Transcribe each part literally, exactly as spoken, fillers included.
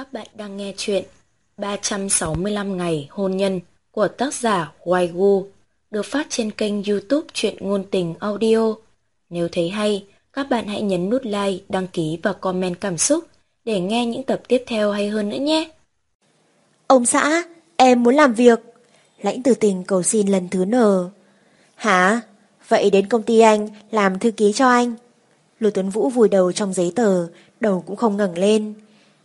Các bạn đang nghe chuyện ba trăm sáu mươi lăm ngày hôn nhân của tác giả Hoài Gu, được phát trên kênh YouTube Truyện Ngôn Tình Audio. Nếu thấy hay, các bạn hãy nhấn nút like, đăng ký và comment cảm xúc để nghe những tập tiếp theo hay hơn nữa nhé. Ông xã, em muốn làm việc. Lãnh Tử Tình cầu xin lần thứ n. Hả? Vậy đến công ty anh làm thư ký cho anh. Lô Tuấn Vũ vùi đầu trong giấy tờ, đầu cũng không ngẩng lên.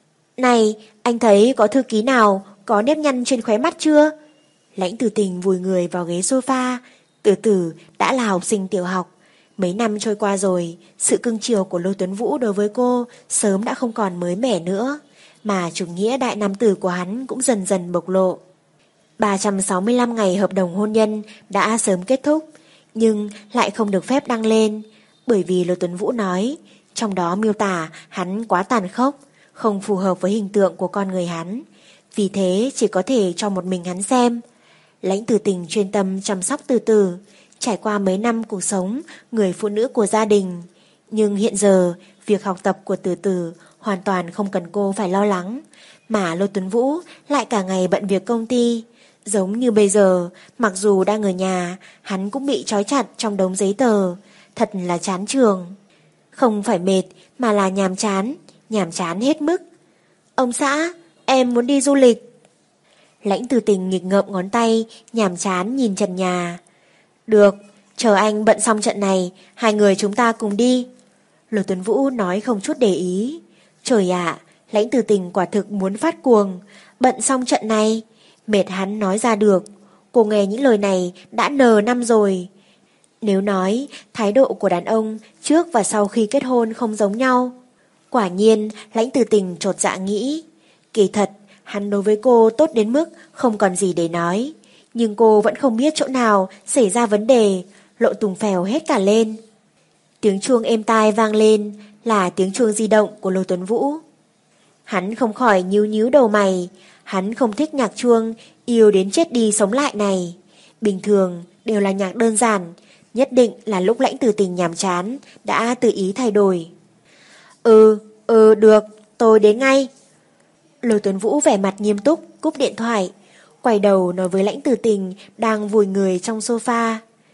Này, anh thấy có thư ký nào có nếp nhăn trên khóe mắt chưa? Lãnh Tử Tình vùi người vào ghế sofa. Từ từ đã là học sinh tiểu học. Mấy năm trôi qua rồi, sự cưng chiều của Lô Tuấn Vũ đối với cô sớm đã không còn mới mẻ nữa, mà chủ nghĩa đại nam tử của hắn cũng dần dần bộc lộ. ba trăm sáu mươi lăm ngày hợp đồng hôn nhân đã sớm kết thúc, nhưng lại không được phép đăng lên, bởi vì Lô Tuấn Vũ nói, trong đó miêu tả hắn quá tàn khốc, không phù hợp với hình tượng của con người hắn, vì thế chỉ có thể cho một mình hắn xem. Lãnh Tử Tình chuyên tâm chăm sóc Từ Từ, trải qua mấy năm cuộc sống người phụ nữ của gia đình, nhưng hiện giờ việc học tập của Từ Từ hoàn toàn không cần cô phải lo lắng, mà Lô Tuấn Vũ lại cả ngày bận việc công ty. Giống như bây giờ, mặc dù đang ở nhà, hắn cũng bị trói chặt trong đống giấy tờ, thật là chán trường. Không phải mệt, mà là nhàm chán, nhàm chán hết mức. Ông xã, em muốn đi du lịch. Lãnh Tử Tình nghịch ngợm ngón tay, nhàm chán nhìn trần nhà. Được, chờ anh bận xong trận này, hai người chúng ta cùng đi. Lô Tuấn Vũ nói không chút để ý. Trời ạ, Lãnh Tử Tình quả thực muốn phát cuồng. Bận xong trận này, mệt hắn nói ra được. Cô nghe những lời này đã nờ năm rồi. Nếu nói thái độ của đàn ông trước và sau khi kết hôn không giống nhau, quả nhiên Lãnh Tử Tình chột dạ nghĩ. Kỳ thật, hắn đối với cô tốt đến mức không còn gì để nói, nhưng cô vẫn không biết chỗ nào xảy ra vấn đề, lộ tùng phèo hết cả lên. Tiếng chuông êm tai vang lên, là tiếng chuông di động của Lô Tuấn Vũ. Hắn không khỏi nhíu nhíu đầu mày, hắn không thích nhạc chuông yêu đến chết đi sống lại này. Bình thường đều là nhạc đơn giản, nhất định là lúc Lãnh Tử Tình nhàm chán đã tự ý thay đổi. Ừ, ừ được, tôi đến ngay. Lô Tuấn Vũ vẻ mặt nghiêm túc cúp điện thoại, quay đầu nói với Lãnh Tử Tình đang vùi người trong sofa.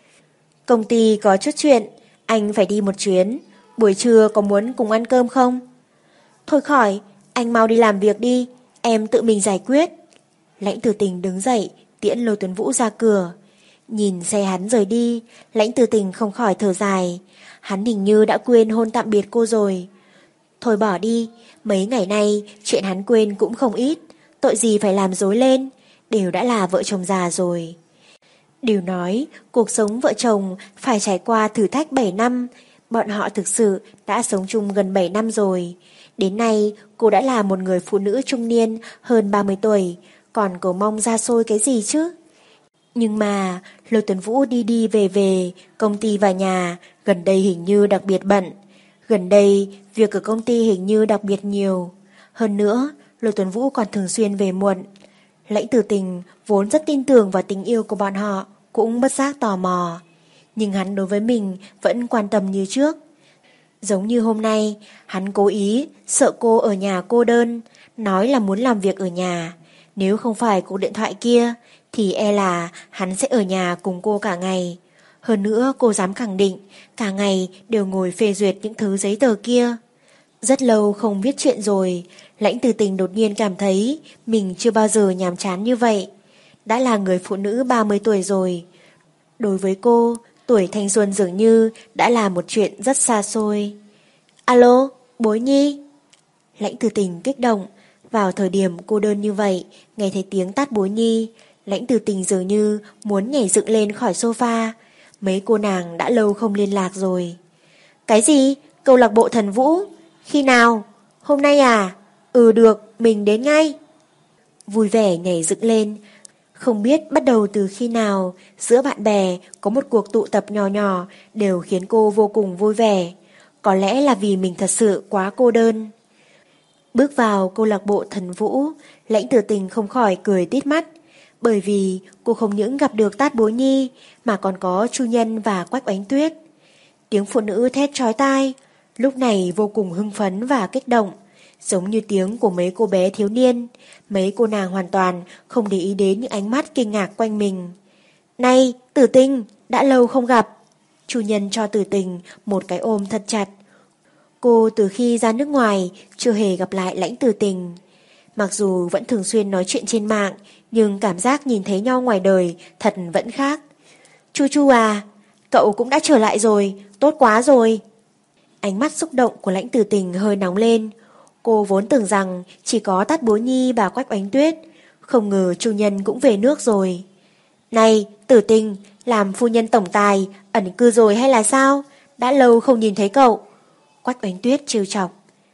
Công ty có chút chuyện, anh phải đi một chuyến, buổi trưa có muốn cùng ăn cơm không? Thôi khỏi, anh mau đi làm việc đi, em tự mình giải quyết. Lãnh Tử Tình đứng dậy tiễn Lô Tuấn Vũ ra cửa. Nhìn xe hắn rời đi, Lãnh Tử Tình không khỏi thở dài. Hắn hình như đã quên hôn tạm biệt cô rồi. Thôi bỏ đi, mấy ngày nay chuyện hắn quên cũng không ít, tội gì phải làm dối lên, đều đã là vợ chồng già rồi. Đều nói cuộc sống vợ chồng phải trải qua thử thách bảy năm, bọn họ thực sự đã sống chung gần bảy năm rồi. Đến nay cô đã là một người phụ nữ trung niên hơn ba mươi tuổi, còn cầu mong ra xôi cái gì chứ? Nhưng mà Lô Tuấn Vũ đi đi về về, công ty và nhà, gần đây hình như đặc biệt bận. Gần đây việc ở công ty hình như đặc biệt nhiều. Hơn nữa Lô Tuấn Vũ còn thường xuyên về muộn. Lãnh Tử Tình vốn rất tin tưởng vào tình yêu của bọn họ, cũng bất giác tò mò. Nhưng hắn đối với mình vẫn quan tâm như trước. Giống như hôm nay, hắn cố ý sợ cô ở nhà cô đơn, nói là muốn làm việc ở nhà. Nếu không phải cuộc điện thoại kia, thì e là hắn sẽ ở nhà cùng cô cả ngày. Hơn nữa cô dám khẳng định cả ngày đều ngồi phê duyệt những thứ giấy tờ kia. Rất lâu không viết chuyện rồi, Lãnh Tử Tình đột nhiên cảm thấy mình chưa bao giờ nhàm chán như vậy. Đã là người phụ nữ ba mươi tuổi rồi. Đối với cô, tuổi thanh xuân dường như đã là một chuyện rất xa xôi. Alo, Bối Nhi. Lãnh Tử Tình kích động. Vào thời điểm cô đơn như vậy, nghe thấy tiếng tát Bối Nhi, Lãnh Tử Tình dường như muốn nhảy dựng lên khỏi sofa. Mấy cô nàng đã lâu không liên lạc rồi. Cái gì? Câu lạc bộ Thần Vũ? Khi nào? Hôm nay à? Ừ được, mình đến ngay. Vui vẻ nhảy dựng lên. Không biết bắt đầu từ khi nào, giữa bạn bè có một cuộc tụ tập nhỏ nhỏ đều khiến cô vô cùng vui vẻ. Có lẽ là vì mình thật sự quá cô đơn. Bước vào câu lạc bộ Thần Vũ, Lãnh Tử Tình không khỏi cười tít mắt, bởi vì cô không những gặp được Tát Bối Nhi mà còn có Chu Nhân và Quách Oánh Tuyết. Tiếng phụ nữ thét chói tai, lúc này vô cùng hưng phấn và kích động, giống như tiếng của mấy cô bé thiếu niên. Mấy cô nàng hoàn toàn không để ý đến những ánh mắt kinh ngạc quanh mình. Này, Tử Tình, đã lâu không gặp. Chủ nhân cho Tử Tình một cái ôm thật chặt. Cô từ khi ra nước ngoài chưa hề gặp lại Lãnh Tử Tình. Mặc dù vẫn thường xuyên nói chuyện trên mạng, nhưng cảm giác nhìn thấy nhau ngoài đời thật vẫn khác. Chu Chu à, cậu cũng đã trở lại rồi, tốt quá rồi. Ánh mắt xúc động của Lãnh Tử Tình hơi nóng lên. Cô vốn tưởng rằng chỉ có Tát Bố Nhi và Quách Oánh Tuyết, không ngờ chủ nhân cũng về nước rồi. Này, Tử Tình, làm phu nhân tổng tài, ẩn cư rồi hay là sao? Đã lâu không nhìn thấy cậu. Quách Oánh Tuyết trêu chọc.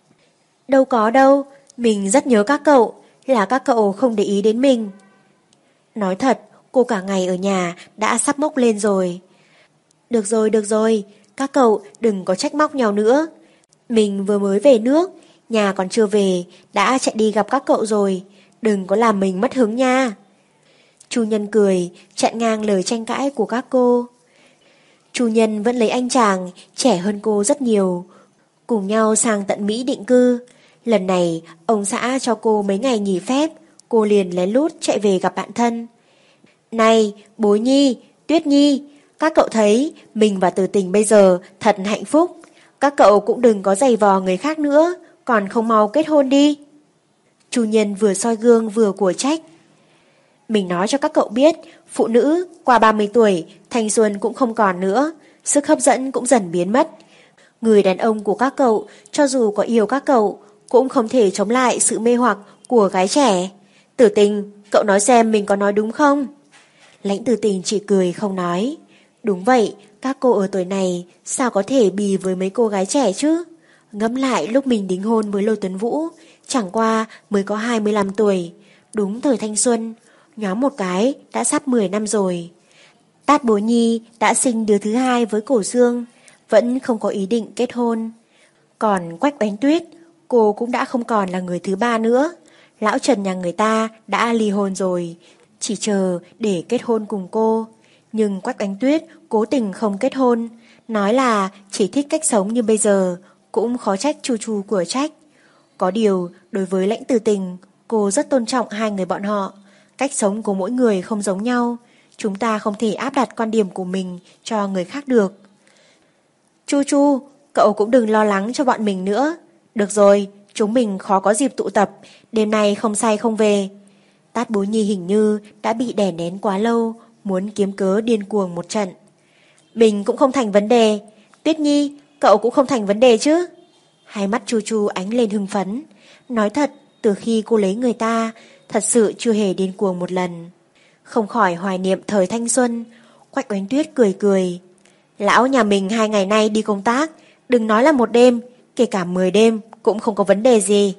Đâu có đâu, mình rất nhớ các cậu, là các cậu không để ý đến mình. Nói thật, cô cả ngày ở nhà đã sắp mốc lên rồi. Được rồi, được rồi, các cậu đừng có trách móc nhau nữa. Mình vừa mới về nước, nhà còn chưa về, đã chạy đi gặp các cậu rồi. Đừng có làm mình mất hứng nha. Chu Nhân cười, chặn ngang lời tranh cãi của các cô. Chu Nhân vẫn lấy anh chàng, trẻ hơn cô rất nhiều. Cùng nhau sang tận Mỹ định cư. Lần này, ông xã cho cô mấy ngày nghỉ phép, cô liền lén lút chạy về gặp bạn thân. Này, Bối Nhi, Tuyết Nhi, các cậu thấy mình và Tử Tình bây giờ thật hạnh phúc. Các cậu cũng đừng có giày vò người khác nữa, còn không mau kết hôn đi. Chu Nhân vừa soi gương vừa của trách. Mình nói cho các cậu biết, phụ nữ qua ba mươi tuổi, thanh xuân cũng không còn nữa, sức hấp dẫn cũng dần biến mất. Người đàn ông của các cậu, cho dù có yêu các cậu, cũng không thể chống lại sự mê hoặc của gái trẻ. Tử Tình, cậu nói xem mình có nói đúng không? Lãnh Tử Tình chỉ cười không nói. Đúng vậy, các cô ở tuổi này sao có thể bì với mấy cô gái trẻ chứ? Ngẫm lại lúc mình đính hôn với Lôi Tuấn Vũ, chẳng qua mới có hai mươi lăm tuổi, đúng thời thanh xuân, nhóm một cái đã sắp mười năm rồi. Tát Bố Nhi đã sinh đứa thứ hai với Cổ Dương, vẫn không có ý định kết hôn. Còn Quách Oánh Tuyết, cô cũng đã không còn là người thứ ba nữa. Lão Trần nhà người ta đã ly hôn rồi, chỉ chờ để kết hôn cùng cô. Nhưng Quách Oánh Tuyết cố tình không kết hôn, nói là chỉ thích cách sống như bây giờ, cũng khó trách Chu Chu của trách. Có điều, đối với Lãnh Tử Tình, cô rất tôn trọng hai người bọn họ. Cách sống của mỗi người không giống nhau, chúng ta không thể áp đặt quan điểm của mình cho người khác được. Chu Chu, cậu cũng đừng lo lắng cho bọn mình nữa. Được rồi, chúng mình khó có dịp tụ tập, đêm nay không say không về. Tát Bố Nhi hình như đã bị đè nén quá lâu, muốn kiếm cớ điên cuồng một trận. Mình cũng không thành vấn đề. Tuyết Nhi, cậu cũng không thành vấn đề chứ? Hai mắt Chu Chu ánh lên hưng phấn. Nói thật, từ khi cô lấy người ta, thật sự chưa hề điên cuồng một lần. Không khỏi hoài niệm thời thanh xuân. Quách Oánh Tuyết cười cười. Lão nhà mình hai ngày nay đi công tác, đừng nói là một đêm, kể cả mười đêm cũng không có vấn đề gì.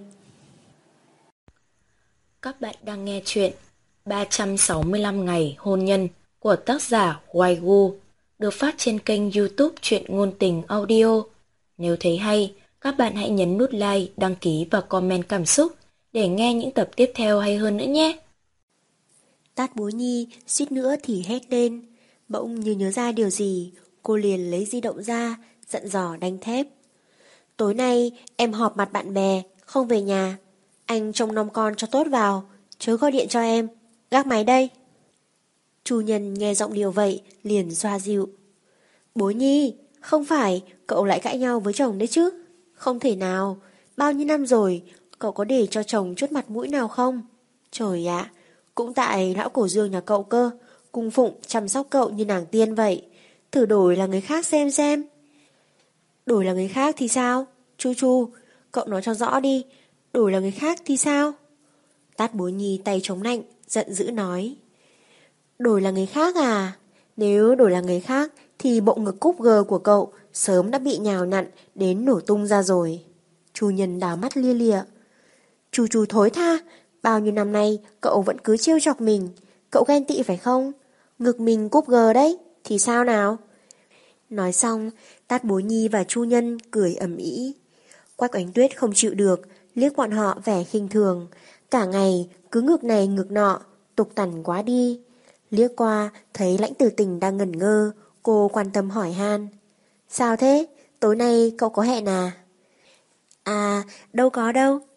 Các bạn đang nghe chuyện ba trăm sáu mươi lăm ngày hôn nhân của tác giả Hoài Gu, được phát trên kênh YouTube Truyện Ngôn Tình Audio. Nếu thấy hay, các bạn hãy nhấn nút like, đăng ký và comment cảm xúc để nghe những tập tiếp theo hay hơn nữa nhé. Tát Bố Nhi suýt nữa thì hét lên. Bỗng như nhớ ra điều gì, cô liền lấy di động ra, giận dò đanh thép. Tối nay em họp mặt bạn bè, không về nhà. Anh trông nom con cho tốt vào, chớ gọi điện cho em, gác máy đây. Chu Nhân nghe giọng điều vậy, liền xoa dịu. Bố Nhi, không phải, cậu lại cãi nhau với chồng đấy chứ? Không thể nào, bao nhiêu năm rồi, cậu có để cho chồng chút mặt mũi nào không? Trời ạ, cũng tại lão Cổ Dương nhà cậu cơ, cung phụng chăm sóc cậu như nàng tiên vậy. Thử đổi là người khác xem xem. Đổi là người khác thì sao? Chu Chu, cậu nói cho rõ đi, đổi là người khác thì sao? Tát Bố Nhi tay chống nạnh, giận dữ nói. Đổi là người khác à? Nếu đổi là người khác thì bộ ngực cúp gờ của cậu sớm đã bị nhào nặn đến nổ tung ra rồi. Chu Nhân đảo mắt lia lịa. Chu Chu thối tha, bao nhiêu năm nay cậu vẫn cứ trêu chọc mình. Cậu ghen tị phải không? Ngực mình cúp gờ đấy, thì sao nào? Nói xong, Tát Bố Nhi và Chu Nhân cười ầm ĩ. Quách Oánh Tuyết không chịu được, liếc bọn họ vẻ khinh thường. Cả ngày cứ ngược này ngược nọ, tục tằn quá đi. Liếc qua thấy Lãnh Tử Tình đang ngẩn ngơ, cô quan tâm hỏi han. Sao thế? Tối nay cậu có hẹn à? À, đâu có đâu.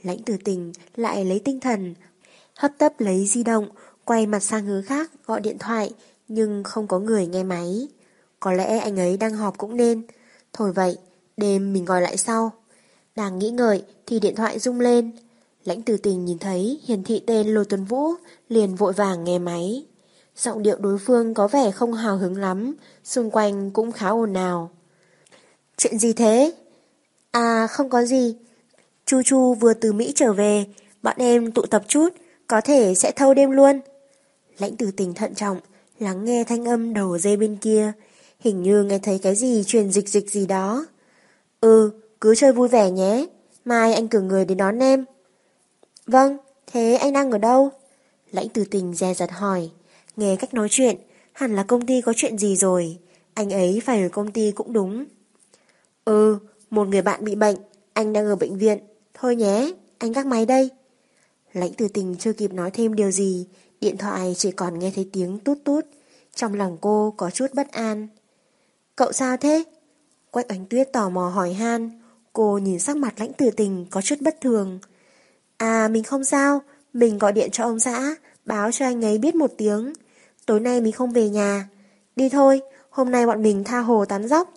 Lãnh Tử Tình lại lấy tinh thần, hấp tấp lấy di động, quay mặt sang hướng khác gọi điện thoại, nhưng không có người nghe máy. Có lẽ anh ấy đang họp cũng nên. Thôi vậy, đêm mình gọi lại sau. Đang nghĩ ngợi thì điện thoại rung lên. Lãnh Tử Tình nhìn thấy hiển thị tên Lô Tuấn Vũ, liền vội vàng nghe máy. Giọng điệu đối phương có vẻ không hào hứng lắm, xung quanh cũng khá ồn ào. Chuyện gì thế? À không có gì. Chu Chu vừa từ Mỹ trở về, bọn em tụ tập chút, có thể sẽ thâu đêm luôn. Lãnh Tử Tình thận trọng, lắng nghe thanh âm đầu dây bên kia, hình như nghe thấy cái gì truyền dịch dịch gì đó. Ừ, cứ chơi vui vẻ nhé, mai anh cử người đến đón em. Vâng, thế anh đang ở đâu? Lãnh Tử Tình dè dặt hỏi, nghe cách nói chuyện, hẳn là công ty có chuyện gì rồi, anh ấy phải ở công ty cũng đúng. Ừ, một người bạn bị bệnh, anh đang ở bệnh viện, thôi nhé, anh gác máy đây. Lãnh Tử Tình chưa kịp nói thêm điều gì, điện thoại chỉ còn nghe thấy tiếng tút tút. Trong lòng cô có chút bất an. Cậu sao thế? Quách Ánh Tuyết tò mò hỏi han. Cô nhìn sắc mặt Lãnh Tử Tình có chút bất thường. À mình không sao, mình gọi điện cho ông xã, báo cho anh ấy biết một tiếng. Tối nay mình không về nhà. Đi thôi, hôm nay bọn mình tha hồ tán dóc.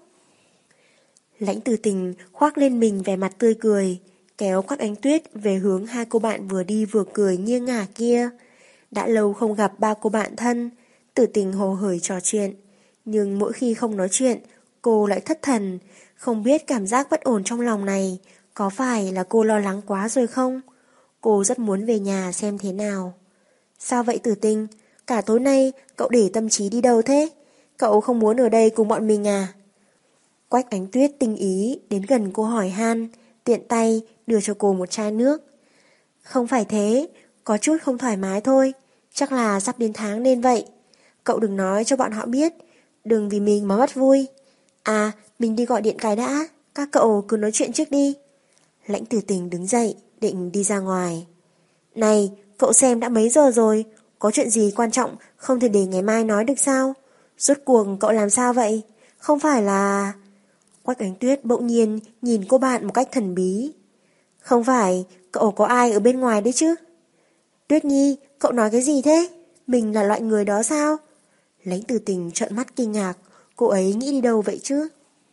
Lãnh Tử Tình khoác lên mình vẻ mặt tươi cười, kéo Quách Ánh Tuyết về hướng hai cô bạn vừa đi vừa cười nghiêng ngả kia. Đã lâu không gặp ba cô bạn thân, Tử Tình hồ hởi trò chuyện. Nhưng mỗi khi không nói chuyện, cô lại thất thần, không biết cảm giác bất ổn trong lòng này có phải là cô lo lắng quá rồi không? Cô rất muốn về nhà xem thế nào. Sao vậy Tử Tình? Cả tối nay cậu để tâm trí đi đâu thế? Cậu không muốn ở đây cùng bọn mình à? Quách Ánh Tuyết tinh ý đến gần cô hỏi han, tiện tay đưa cho cô một chai nước. Không phải thế, có chút không thoải mái thôi, chắc là sắp đến tháng nên vậy. Cậu đừng nói cho bọn họ biết, đừng vì mình mà mất vui. À, mình đi gọi điện cái đã, các cậu cứ nói chuyện trước đi. Lãnh Tử Tình đứng dậy, định đi ra ngoài. Này, cậu xem đã mấy giờ rồi, có chuyện gì quan trọng không thể để ngày mai nói được sao? Rốt cuộc cậu làm sao vậy? Không phải là... Quách Ánh Tuyết bỗng nhiên nhìn cô bạn một cách thần bí. Không phải, cậu có ai ở bên ngoài đấy chứ? Tuyết Nhi, cậu nói cái gì thế? Mình là loại người đó sao? Lãnh Tử Tình trợn mắt kinh ngạc, cô ấy nghĩ đi đâu vậy chứ?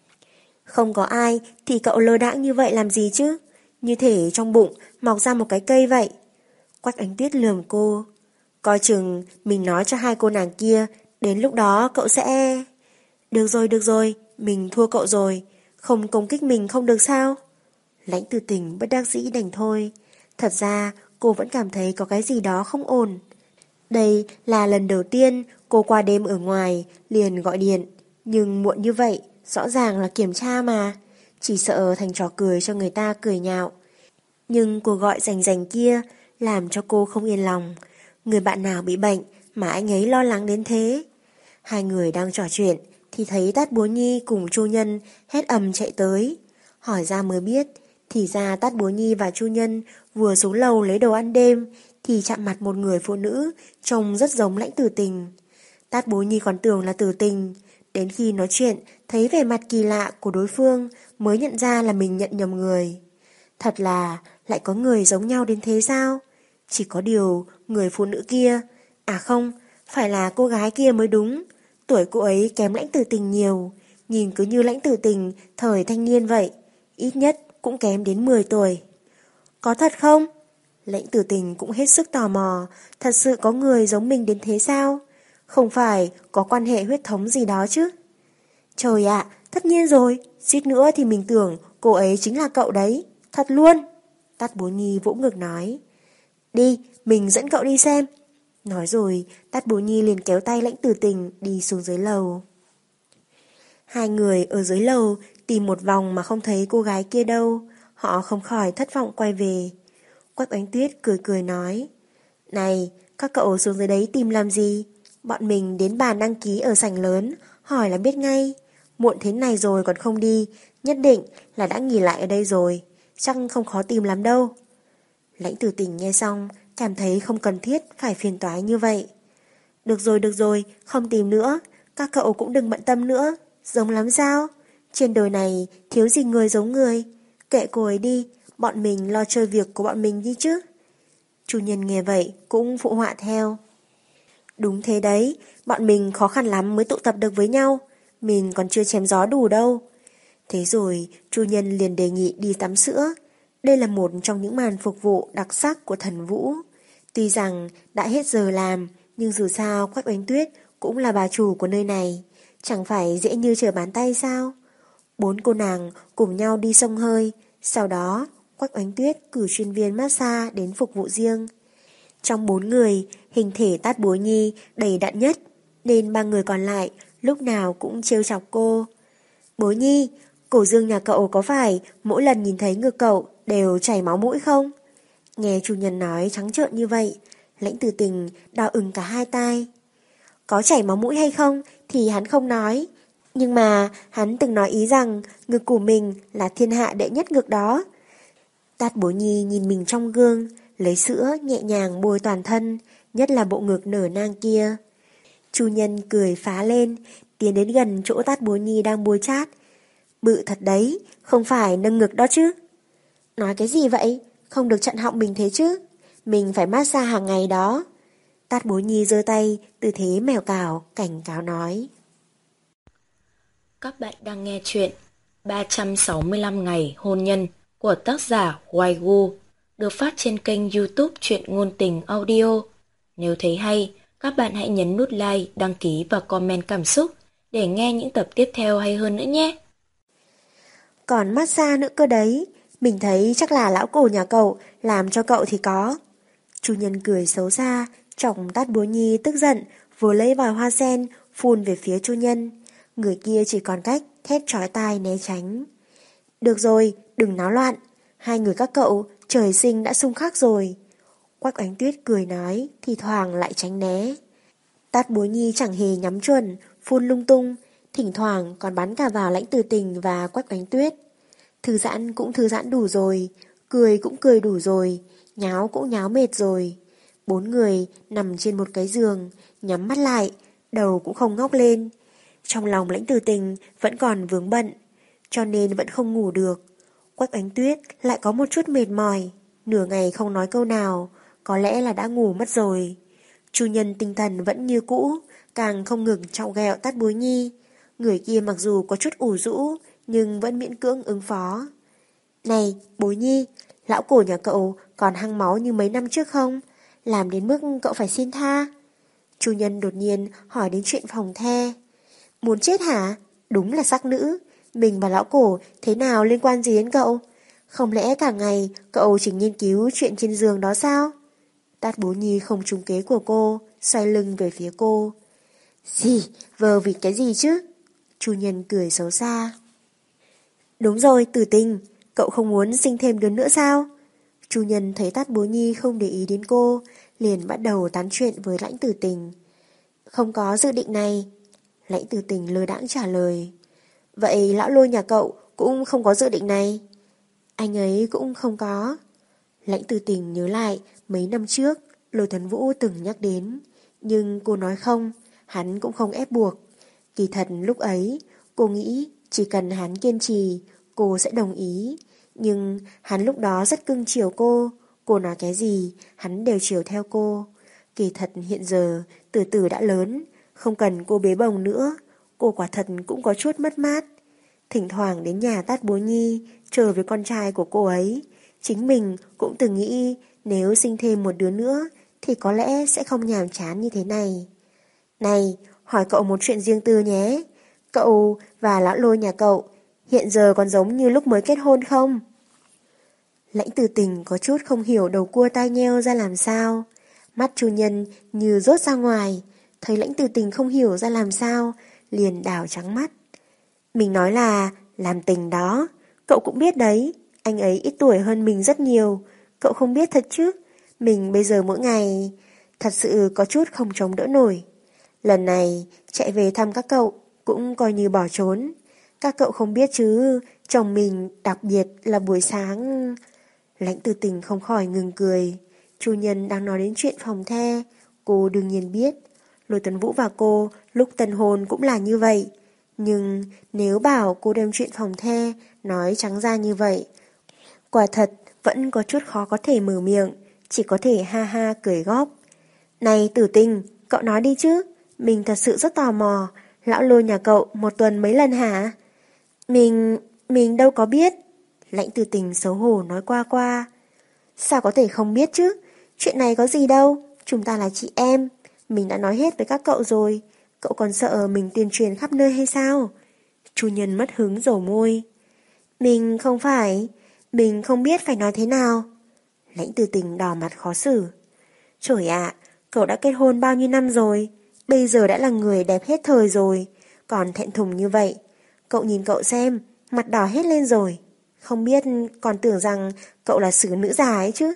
Không có ai thì cậu lơ đãng như vậy làm gì chứ? Như thể trong bụng mọc ra một cái cây vậy. Quách Ánh Tuyết lườm cô. Coi chừng mình nói cho hai cô nàng kia, đến lúc đó cậu sẽ... Được rồi, được rồi, mình thua cậu rồi, không công kích mình không được sao? Lãnh Tử Tình bất đắc dĩ đành thôi. Thật ra cô vẫn cảm thấy có cái gì đó không ổn. Đây là lần đầu tiên cô qua đêm ở ngoài liền gọi điện. Nhưng muộn như vậy, rõ ràng là kiểm tra mà. Chỉ sợ thành trò cười cho người ta cười nhạo. Nhưng cuộc gọi rành rành kia làm cho cô không yên lòng. Người bạn nào bị bệnh mà anh ấy lo lắng đến thế? Hai người đang trò chuyện thì thấy Tát Búa Nhi cùng Chu Nhân hét ầm chạy tới. Hỏi ra mới biết, thì ra Tát Búa Nhi và Chu Nhân vừa xuống lầu lấy đồ ăn đêm thì chạm mặt một người phụ nữ trông rất giống Lãnh Tử Tình. Tát Búa Nhi còn tưởng là Tử Tình, đến khi nói chuyện thấy vẻ mặt kỳ lạ của đối phương mới nhận ra là mình nhận nhầm người. Thật là lại có người giống nhau đến thế sao? Chỉ có điều người phụ nữ kia, à không, phải là cô gái kia mới đúng. Tuổi cô ấy kém Lãnh Tử Tình nhiều, nhìn cứ như Lãnh Tử Tình thời thanh niên vậy, ít nhất cũng kém đến mười tuổi. Có thật không? Lãnh Tử Tình cũng hết sức tò mò, thật sự có người giống mình đến thế sao? Không phải có quan hệ huyết thống gì đó chứ? Trời ạ, tất nhiên rồi, suýt nữa thì mình tưởng cô ấy chính là cậu đấy, thật luôn. Tát Búa Nhi vỗ ngực nói. Đi, mình dẫn cậu đi xem. Nói rồi, Tát Búa Nhi liền kéo tay Lãnh Tử Tình đi xuống dưới lầu. Hai người ở dưới lầu tìm một vòng mà không thấy cô gái kia đâu, họ không khỏi thất vọng quay về. Quách Ánh Tuyết cười cười nói. Này, các cậu xuống dưới đấy tìm làm gì? Bọn mình đến bàn đăng ký ở sảnh lớn, hỏi là biết ngay. Muộn thế này rồi còn không đi, nhất định là đã nghỉ lại ở đây rồi, chắc không khó tìm lắm đâu. Lãnh Tử Tình nghe xong, cảm thấy không cần thiết phải phiền toái như vậy. Được rồi, được rồi, không tìm nữa, các cậu cũng đừng bận tâm nữa, giống lắm sao? Trên đời này thiếu gì người giống người, kệ cô ấy đi, bọn mình lo chơi việc của bọn mình đi chứ. Chu Nhân nghe vậy cũng phụ họa theo. Đúng thế đấy, bọn mình khó khăn lắm mới tụ tập được với nhau, mình còn chưa chém gió đủ đâu. Thế rồi Chu Nhân liền đề nghị đi tắm sữa. Đây là một trong những màn phục vụ đặc sắc của Thần Vũ. Tuy rằng đã hết giờ làm, nhưng dù sao Quách Oánh Tuyết cũng là bà chủ của nơi này, chẳng phải dễ như trở bàn tay sao. Bốn cô nàng cùng nhau đi xông hơi, sau đó Quách Oánh Tuyết cử chuyên viên massage đến phục vụ riêng. Trong bốn người, hình thể Tát Bối Nhi đầy đặn nhất, nên ba người còn lại lúc nào cũng trêu chọc cô. Bối Nhi, cổ dương nhà cậu có phải mỗi lần nhìn thấy ngực cậu đều chảy máu mũi không? Nghe chủ nhân nói trắng trợn như vậy, Lãnh Tử Tình đau ửng cả hai tai. Có chảy máu mũi hay không thì hắn không nói, nhưng mà hắn từng nói ý rằng ngực của mình là thiên hạ đệ nhất ngực đó. Tát Bối Nhi nhìn mình trong gương, lấy sữa nhẹ nhàng bôi toàn thân, nhất là bộ ngực nở nang kia. Chu Nhân cười phá lên, tiến đến gần chỗ Tát Bối Nhi đang bôi chát. Bự thật đấy, không phải nâng ngực đó chứ. Nói cái gì vậy? Không được chặn họng mình thế chứ. Mình phải massage hàng ngày đó. Tát Bối Nhi giơ tay, tư thế mèo cào, cảnh cáo nói. Các bạn đang nghe chuyện ba trăm sáu mươi lăm ngày hôn nhân của tác giả Hoài Gu, được phát trên kênh YouTube Truyện Ngôn Tình Audio. Nếu thấy hay, các bạn hãy nhấn nút like, đăng ký và comment cảm xúc để nghe những tập tiếp theo hay hơn nữa nhé. Còn massage nữa cơ đấy, mình thấy chắc là lão cổ nhà cậu làm cho cậu thì có. Chu Nhân cười xấu xa, chọc Tát Bối Nhi tức giận, vừa lấy vòi hoa sen phun về phía Chu Nhân. Người kia chỉ còn cách thét chói tai né tránh. Được rồi, đừng náo loạn, hai người các cậu trời sinh đã xung khắc rồi. Quách Oánh Tuyết cười nói, thì thoảng lại tránh né. Tát Bối Nhi chẳng hề nhắm chuẩn, phun lung tung, thỉnh thoảng còn bắn cả vào Lãnh Tử Tình và Quách Oánh Tuyết. Thư giãn cũng thư giãn đủ rồi, cười cũng cười đủ rồi, nháo cũng nháo mệt rồi. Bốn người nằm trên một cái giường, nhắm mắt lại, đầu cũng không ngóc lên. Trong lòng Lãnh Tử Tình vẫn còn vướng bận, cho nên vẫn không ngủ được. Quách Oánh Tuyết lại có một chút mệt mỏi, nửa ngày không nói câu nào, có lẽ là đã ngủ mất rồi. Chu Nhân tinh thần vẫn như cũ, càng không ngừng trọng ghẹo Tát Bối Nhi. Người kia mặc dù có chút ủ rũ, nhưng vẫn miễn cưỡng ứng phó. Này, Bối Nhi, lão cổ nhà cậu còn hăng máu như mấy năm trước không? Làm đến mức cậu phải xin tha. Chu Nhân đột nhiên hỏi đến chuyện phòng the. Muốn chết hả? Đúng là sắc nữ. Mình và lão cổ thế nào liên quan gì đến cậu? Không lẽ cả ngày cậu chỉ nghiên cứu chuyện trên giường đó sao? Tát Bối Nhi không trúng kế của cô, xoay lưng về phía cô. Gì? Vờ vịt cái gì chứ? Chu Nhân cười xấu xa. Đúng rồi, Tử Tình, cậu không muốn sinh thêm đứa nữa sao? Chu Nhân thấy Tát Bối Nhi không để ý đến cô, liền bắt đầu tán chuyện với Lãnh Tử Tình. Không có dự định này. Lãnh Tử Tình lơ đãng trả lời. Vậy lão Lôi nhà cậu cũng không có dự định này? Anh ấy cũng không có. Lãnh Tử Tình nhớ lại mấy năm trước Lôi Thần Vũ từng nhắc đến, nhưng cô nói không, hắn cũng không ép buộc. Kỳ thật lúc ấy cô nghĩ chỉ cần hắn kiên trì cô sẽ đồng ý, nhưng hắn lúc đó rất cưng chiều cô, cô nói cái gì hắn đều chiều theo cô. Kỳ thật hiện giờ Tử Tử đã lớn, không cần cô bế bồng nữa, cô quả thật cũng có chút mất mát. Thỉnh thoảng đến nhà Tát Bối Nhi chờ với con trai của cô ấy, chính mình cũng từng nghĩ nếu sinh thêm một đứa nữa thì có lẽ sẽ không nhàm chán như thế này. Này, hỏi cậu một chuyện riêng tư nhé. Cậu và lão Lôi nhà cậu hiện giờ còn giống như lúc mới kết hôn không? Lãnh Tử Tình có chút không hiểu đầu cua tai nheo ra làm sao. Mắt Chu Nhân như rốt ra ngoài, thấy Lãnh Tử Tình không hiểu ra làm sao, liền đảo trắng mắt. Mình nói là làm tình đó, cậu cũng biết đấy, anh ấy ít tuổi hơn mình rất nhiều, cậu không biết thật chứ, mình bây giờ mỗi ngày thật sự có chút không chống đỡ nổi. Lần này chạy về thăm các cậu cũng coi như bỏ trốn, các cậu không biết chứ, chồng mình đặc biệt là buổi sáng. Lãnh Tử Tình không khỏi ngừng cười. Chu Nhân đang nói đến chuyện phòng the, cô đương nhiên biết. Lôi Tuấn Vũ và cô lúc tân hôn cũng là như vậy. Nhưng nếu bảo cô đem chuyện phòng the nói trắng ra như vậy, quả thật vẫn có chút khó có thể mở miệng, chỉ có thể ha ha cười góp. Này Tử Tình, cậu nói đi chứ, mình thật sự rất tò mò, lão Lôi nhà cậu một tuần mấy lần hả? Mình, mình đâu có biết. Lãnh Tử Tình xấu hổ nói qua qua. Sao có thể không biết chứ, chuyện này có gì đâu, chúng ta là chị em, mình đã nói hết với các cậu rồi, cậu còn sợ mình tuyên truyền khắp nơi hay sao? Chu Nhân mất hứng rầu môi. Mình không phải, mình không biết phải nói thế nào. Lãnh Tử Tình đỏ mặt khó xử. Trời ạ, cậu đã kết hôn bao nhiêu năm rồi, bây giờ đã là người đẹp hết thời rồi, còn thẹn thùng như vậy. Cậu nhìn cậu xem, mặt đỏ hết lên rồi. Không biết còn tưởng rằng cậu là xử nữ già ấy chứ.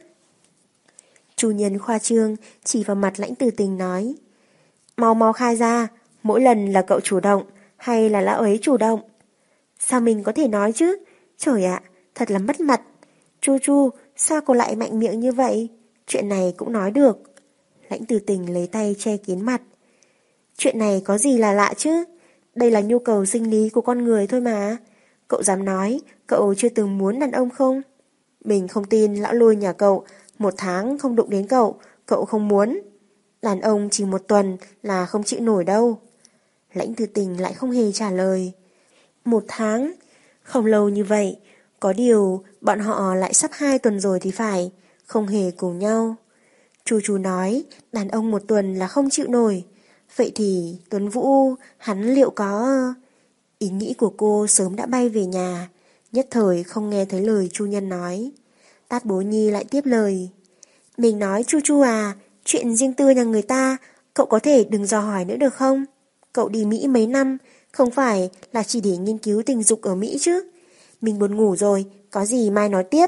Chu Nhân khoa trương chỉ vào mặt Lãnh Tử Tình nói. Mau mau khai ra, mỗi lần là cậu chủ động hay là lão ấy chủ động? Sao mình có thể nói chứ? Trời ạ, thật là mất mặt. Chu Chu, sao cô lại mạnh miệng như vậy? Chuyện này cũng nói được. Lãnh Tử Tình lấy tay che kín mặt. Chuyện này có gì là lạ chứ? Đây là nhu cầu sinh lý của con người thôi mà. Cậu dám nói cậu chưa từng muốn đàn ông không? Mình không tin lão Lôi nhà cậu một tháng không đụng đến cậu, cậu không muốn. Đàn ông chỉ một tuần là không chịu nổi đâu. Lãnh Tử Tình lại không hề trả lời. Một tháng? Không lâu như vậy. Có điều bọn họ lại sắp hai tuần rồi thì phải, không hề cùng nhau. Chu Chu nói đàn ông một tuần là không chịu nổi. Vậy thì Tuấn Vũ hắn liệu có... Ý nghĩ của cô sớm đã bay về nhà, nhất thời không nghe thấy lời Chu Nhân nói. Tát Bố Nhi lại tiếp lời. Mình nói Chu Chu à, chuyện riêng tư nhà người ta, cậu có thể đừng dò hỏi nữa được không? Cậu đi Mỹ mấy năm, không phải là chỉ để nghiên cứu tình dục ở Mỹ chứ? Mình buồn ngủ rồi, có gì mai nói tiếp.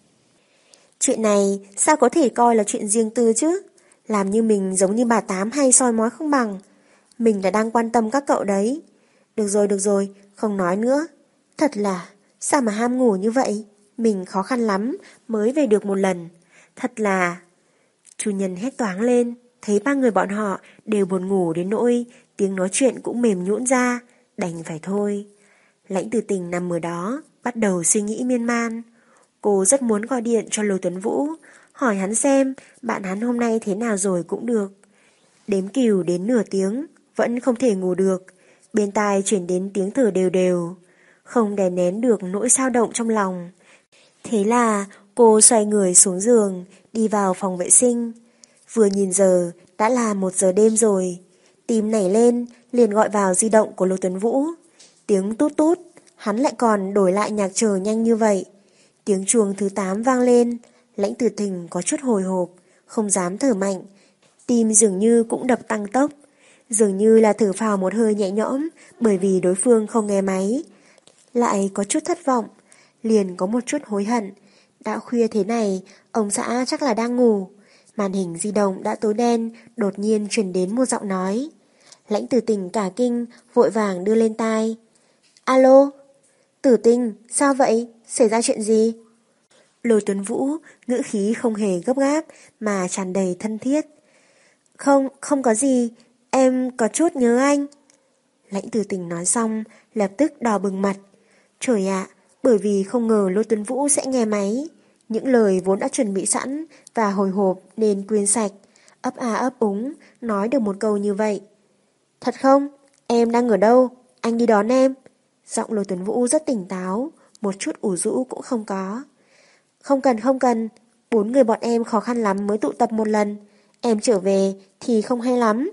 Chuyện này sao có thể coi là chuyện riêng tư chứ? Làm như mình giống như bà Tám hay soi mói không bằng. Mình đã đang quan tâm các cậu đấy. Được rồi, được rồi, không nói nữa. Thật là, sao mà ham ngủ như vậy? Mình khó khăn lắm mới về được một lần. Thật là... Chu Nhân hét toáng lên, thấy ba người bọn họ đều buồn ngủ đến nỗi tiếng nói chuyện cũng mềm nhũn ra, đành phải thôi. Lãnh Tử Tình nằm ở đó, bắt đầu suy nghĩ miên man. Cô rất muốn gọi điện cho Lôi Tuấn Vũ, hỏi hắn xem bạn hắn hôm nay thế nào rồi cũng được. Đếm cừu đến nửa tiếng, vẫn không thể ngủ được. Bên tai chuyển đến tiếng thở đều đều, không đè nén được nỗi xao động trong lòng. Thế là cô xoay người xuống giường, đi vào phòng vệ sinh. Vừa nhìn giờ, đã là một giờ đêm rồi. Tim nảy lên, liền gọi vào di động của Lô Tuấn Vũ. Tiếng tút tút, hắn lại còn đổi lại nhạc chờ nhanh như vậy. Tiếng chuông thứ tám vang lên, Lãnh Tử Tình có chút hồi hộp, không dám thở mạnh. Tim dường như cũng đập tăng tốc. Dường như là thở phào một hơi nhẹ nhõm bởi vì đối phương không nghe máy. Lại có chút thất vọng, liền có một chút hối hận. Đã khuya thế này, ông xã chắc là đang ngủ. Màn hình di động đã tối đen, đột nhiên truyền đến một giọng nói. Lãnh Tử Tình cả kinh, vội vàng đưa lên tai. Alo? Tử Tình, sao vậy? Xảy ra chuyện gì? Lôi Tuấn Vũ, ngữ khí không hề gấp gáp mà tràn đầy thân thiết. Không, không có gì, em có chút nhớ anh. Lãnh Tử Tình nói xong, lập tức đỏ bừng mặt. Trời ạ, bởi vì không ngờ Lôi Tuấn Vũ sẽ nghe máy. Những lời vốn đã chuẩn bị sẵn và hồi hộp nên quên sạch, ấp a ấp úng, nói được một câu như vậy. Thật không? Em đang ở đâu? Anh đi đón em. Giọng Lôi Tuấn Vũ rất tỉnh táo, một chút ủ rũ cũng không có. Không cần không cần, bốn người bọn em khó khăn lắm mới tụ tập một lần. Em trở về thì không hay lắm.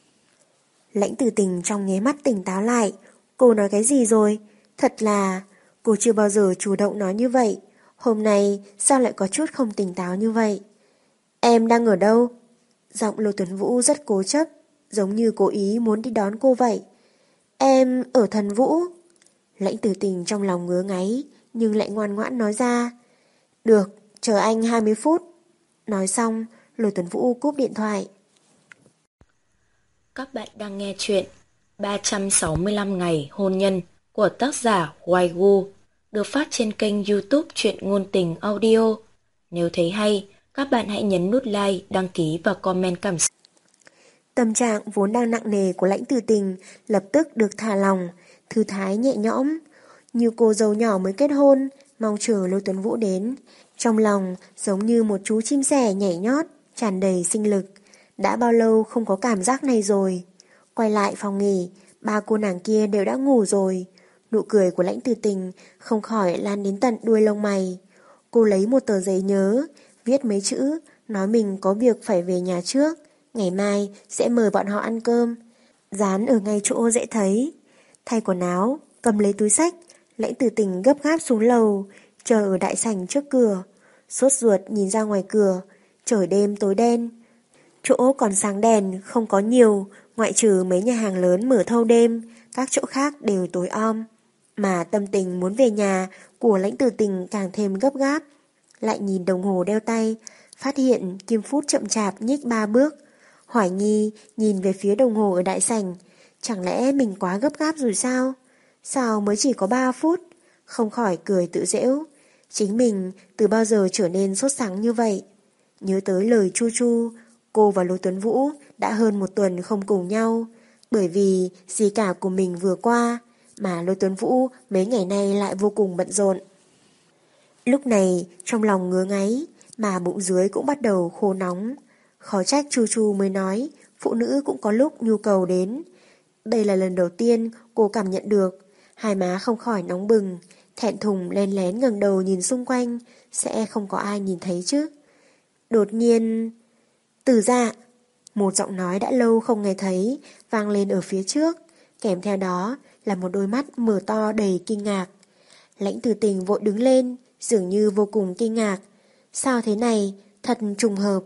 Lãnh Tử Tình trong nháy mắt tỉnh táo lại. Cô nói cái gì rồi? Thật là... Cô chưa bao giờ chủ động nói như vậy. Hôm nay sao lại có chút không tỉnh táo như vậy? Em đang ở đâu? Giọng Lô Tuấn Vũ rất cố chấp, giống như cố ý muốn đi đón cô vậy. Em ở Thần Vũ. Lãnh Tử Tình trong lòng ngứa ngáy, nhưng lại ngoan ngoãn nói ra. Được, chờ anh hai mươi phút. Nói xong, Lô Tuấn Vũ cúp điện thoại. Các bạn đang nghe chuyện ba trăm sáu mươi lăm ngày hôn nhân của tác giả Hoài Gu, được phát trên kênh YouTube Truyện Ngôn Tình Audio. Nếu thấy hay, các bạn hãy nhấn nút like, đăng ký và comment cảm xúc. Tâm trạng vốn đang nặng nề của Lãnh Tử Tình lập tức được thả lòng, thư thái nhẹ nhõm. Như cô dâu nhỏ mới kết hôn, mong chờ Lôi Tuấn Vũ đến. Trong lòng giống như một chú chim sẻ nhảy nhót, tràn đầy sinh lực. Đã bao lâu không có cảm giác này rồi. Quay lại phòng nghỉ, ba cô nàng kia đều đã ngủ rồi. Nụ cười của Lãnh Từ Tình không khỏi lan đến tận đuôi lông mày. Cô lấy một tờ giấy nhớ, viết mấy chữ, nói mình có việc phải về nhà trước, ngày mai sẽ mời bọn họ ăn cơm. Dán ở ngay chỗ dễ thấy. Thay quần áo, cầm lấy túi xách, Lãnh Từ Tình gấp gáp xuống lầu, chờ ở đại sảnh trước cửa. Sốt ruột nhìn ra ngoài cửa, trời đêm tối đen. Chỗ còn sáng đèn không có nhiều, ngoại trừ mấy nhà hàng lớn mở thâu đêm, các chỗ khác đều tối om. Mà tâm tình muốn về nhà của Lãnh Từ Tình càng thêm gấp gáp. Lại nhìn đồng hồ đeo tay, phát hiện kim phút chậm chạp nhích ba bước. Hoài nghi nhìn về phía đồng hồ ở đại sảnh, chẳng lẽ mình quá gấp gáp rồi sao? Sao mới chỉ có ba phút? Không khỏi cười tự giễu. Chính mình từ bao giờ trở nên sốt sắng như vậy? Nhớ tới lời Chu Chu, cô và Lô Tuấn Vũ đã hơn một tuần không cùng nhau, bởi vì gì cả của mình vừa qua, mà Lô Tuấn Vũ mấy ngày nay lại vô cùng bận rộn. Lúc này trong lòng ngứa ngáy, mà bụng dưới cũng bắt đầu khô nóng. Khó trách Chu Chu mới nói, phụ nữ cũng có lúc nhu cầu đến. Đây là lần đầu tiên cô cảm nhận được, hai má không khỏi nóng bừng, thẹn thùng len lén ngẩng đầu nhìn xung quanh, sẽ không có ai nhìn thấy chứ. Đột nhiên, Từ Dạ, một giọng nói đã lâu không nghe thấy, vang lên ở phía trước, kèm theo đó là một đôi mắt mở to đầy kinh ngạc. Lãnh Từ Tình vội đứng lên, dường như vô cùng kinh ngạc. Sao thế này, thật trùng hợp.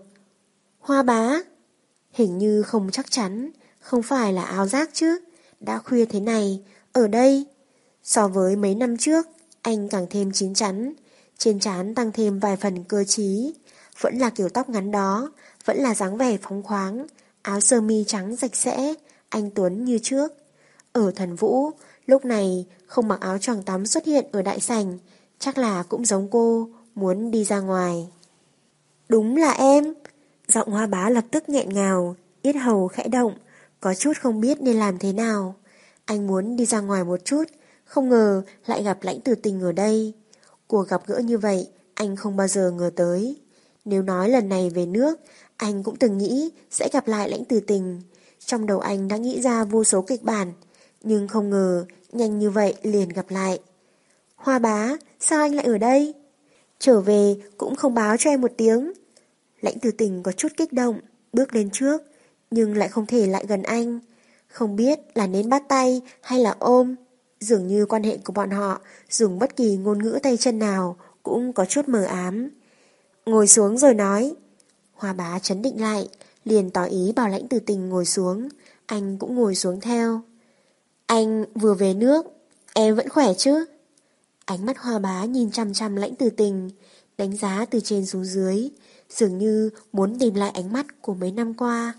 Hoa Bá, hình như không chắc chắn, không phải là áo giác chứ, đã khuya thế này, ở đây. So với mấy năm trước, anh càng thêm chín chắn, trên trán tăng thêm vài phần cơ trí, vẫn là kiểu tóc ngắn đó, vẫn là dáng vẻ phóng khoáng, áo sơ mi trắng sạch sẽ, anh tuấn như trước. Ở Thần Vũ, lúc này không mặc áo choàng tắm xuất hiện ở đại sảnh, chắc là cũng giống cô, muốn đi ra ngoài. Đúng là em. Giọng Hoa Bá lập tức nghẹn ngào, yết hầu khẽ động, có chút không biết nên làm thế nào. Anh muốn đi ra ngoài một chút, không ngờ lại gặp Lãnh Từ Tình ở đây. Cuộc gặp gỡ như vậy, anh không bao giờ ngờ tới. Nếu nói lần này về nước, anh cũng từng nghĩ sẽ gặp lại Lãnh Từ Tình. Trong đầu anh đã nghĩ ra vô số kịch bản, nhưng không ngờ nhanh như vậy liền gặp lại. Hoa Bá, sao anh lại ở đây? Trở về cũng không báo cho em một tiếng. Lãnh Từ Tình có chút kích động, bước lên trước, nhưng lại không thể lại gần anh. Không biết là nên bắt tay hay là ôm. Dường như quan hệ của bọn họ dùng bất kỳ ngôn ngữ tay chân nào cũng có chút mờ ám. Ngồi xuống rồi nói. Hoa Bá trấn định lại, liền tỏ ý bảo Lãnh Từ Tình ngồi xuống. Anh cũng ngồi xuống theo. Anh vừa về nước, em vẫn khỏe chứ? Ánh mắt Hoa Bá nhìn chăm chăm Lãnh Từ Tình, đánh giá từ trên xuống dưới, dường như muốn tìm lại ánh mắt của mấy năm qua.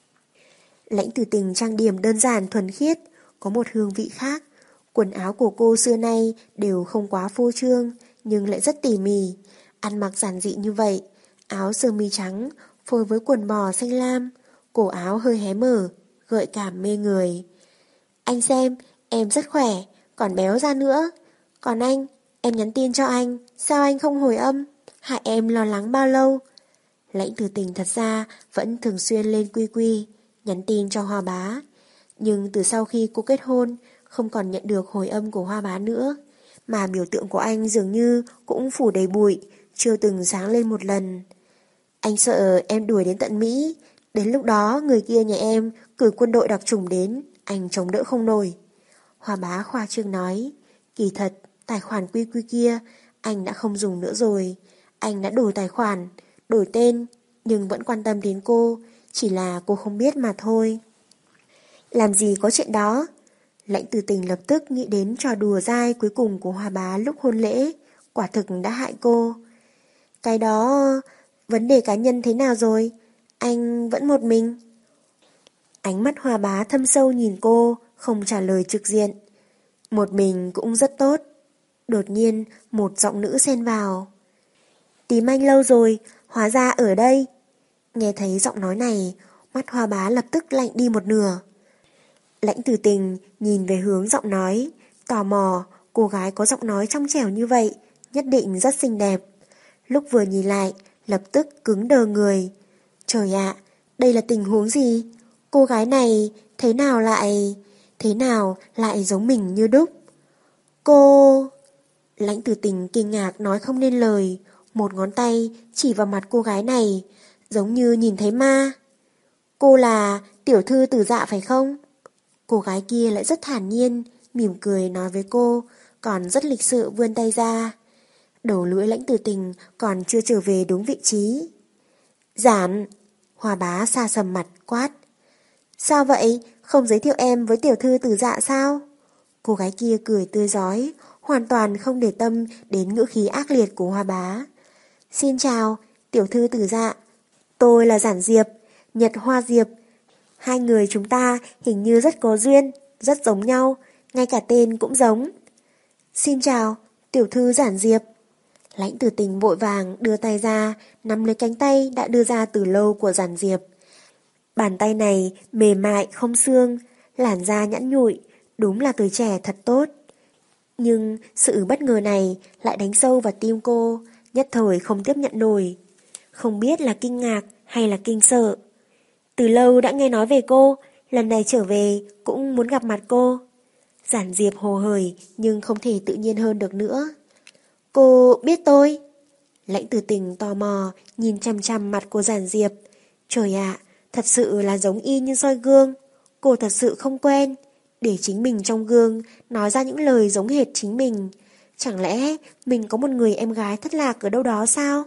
Lãnh Từ Tình trang điểm đơn giản thuần khiết, có một hương vị khác. Quần áo của cô xưa nay đều không quá phô trương, nhưng lại rất tỉ mỉ. Ăn mặc giản dị như vậy, áo sơ mi trắng phối với quần bò xanh lam, cổ áo hơi hé mở, gợi cảm mê người. Anh xem, em rất khỏe, còn béo ra nữa. Còn anh, em nhắn tin cho anh, sao anh không hồi âm? Hại em lo lắng bao lâu? Lãnh Từ Tình thật ra vẫn thường xuyên lên quy quy, nhắn tin cho Hoa Bá. Nhưng từ sau khi cô kết hôn, không còn nhận được hồi âm của Hoa Bá nữa. Mà biểu tượng của anh dường như cũng phủ đầy bụi, chưa từng sáng lên một lần. Anh sợ em đuổi đến tận Mỹ, đến lúc đó người kia nhà em cử quân đội đặc chủng đến, anh chống đỡ không nổi. Hoa Bá khoa trương nói, kỳ thật, tài khoản quy quy kia anh đã không dùng nữa rồi. Anh đã đổi tài khoản, đổi tên, nhưng vẫn quan tâm đến cô, chỉ là cô không biết mà thôi. Làm gì có chuyện đó? Lãnh Từ Tình lập tức nghĩ đến trò đùa dai cuối cùng của Hoa Bá lúc hôn lễ, quả thực đã hại cô. Cái đó, vấn đề cá nhân thế nào rồi? Anh vẫn một mình. Ánh mắt Hoa Bá thâm sâu nhìn cô, không trả lời trực diện. Một mình cũng rất tốt. Đột nhiên, một giọng nữ xen vào. Tìm anh lâu rồi, hóa ra ở đây. Nghe thấy giọng nói này, mắt Hoa Bá lập tức lạnh đi một nửa. Lãnh Từ Tình nhìn về hướng giọng nói, tò mò, cô gái có giọng nói trong trẻo như vậy, nhất định rất xinh đẹp. Lúc vừa nhìn lại, lập tức cứng đờ người. Trời ạ, đây là tình huống gì? Cô gái này thế nào lại... Thế nào lại giống mình như đúc? Cô... Lãnh Tử Tình kinh ngạc nói không nên lời, một ngón tay chỉ vào mặt cô gái này, giống như nhìn thấy ma. Cô là tiểu thư Tử Dạ phải không? Cô gái kia lại rất thản nhiên, mỉm cười nói với cô, còn rất lịch sự vươn tay ra. Đầu lưỡi Lãnh Tử Tình còn chưa trở về đúng vị trí. Giản! Hoa Bá xa sầm mặt quát. Sao vậy? Không giới thiệu em với tiểu thư Tử Dạ sao? Cô gái kia cười tươi rói, hoàn toàn không để tâm đến ngữ khí ác liệt của Hoa Bá. Xin chào, tiểu thư Tử Dạ. Tôi là Giản Diệp, Nhật Hoa Diệp. Hai người chúng ta hình như rất có duyên, rất giống nhau, ngay cả tên cũng giống. Xin chào, tiểu thư Giản Diệp. Lãnh Tử Tình vội vàng đưa tay ra, nắm lấy cánh tay đã đưa ra từ lâu của Giản Diệp. Bàn tay này mềm mại không xương, làn da nhẵn nhụi, đúng là tuổi trẻ thật tốt. Nhưng sự bất ngờ này lại đánh sâu vào tim cô, nhất thời không tiếp nhận nổi. Không biết là kinh ngạc hay là kinh sợ. Từ lâu đã nghe nói về cô, lần này trở về cũng muốn gặp mặt cô. Giản Diệp hồ hởi nhưng không thể tự nhiên hơn được nữa. Cô biết tôi? Lãnh Tử Tình tò mò nhìn chằm chằm mặt của Giản Diệp. Trời ạ, thật sự là giống y như soi gương. Cô thật sự không quen để chính mình trong gương nói ra những lời giống hệt chính mình. Chẳng lẽ mình có một người em gái thất lạc ở đâu đó sao?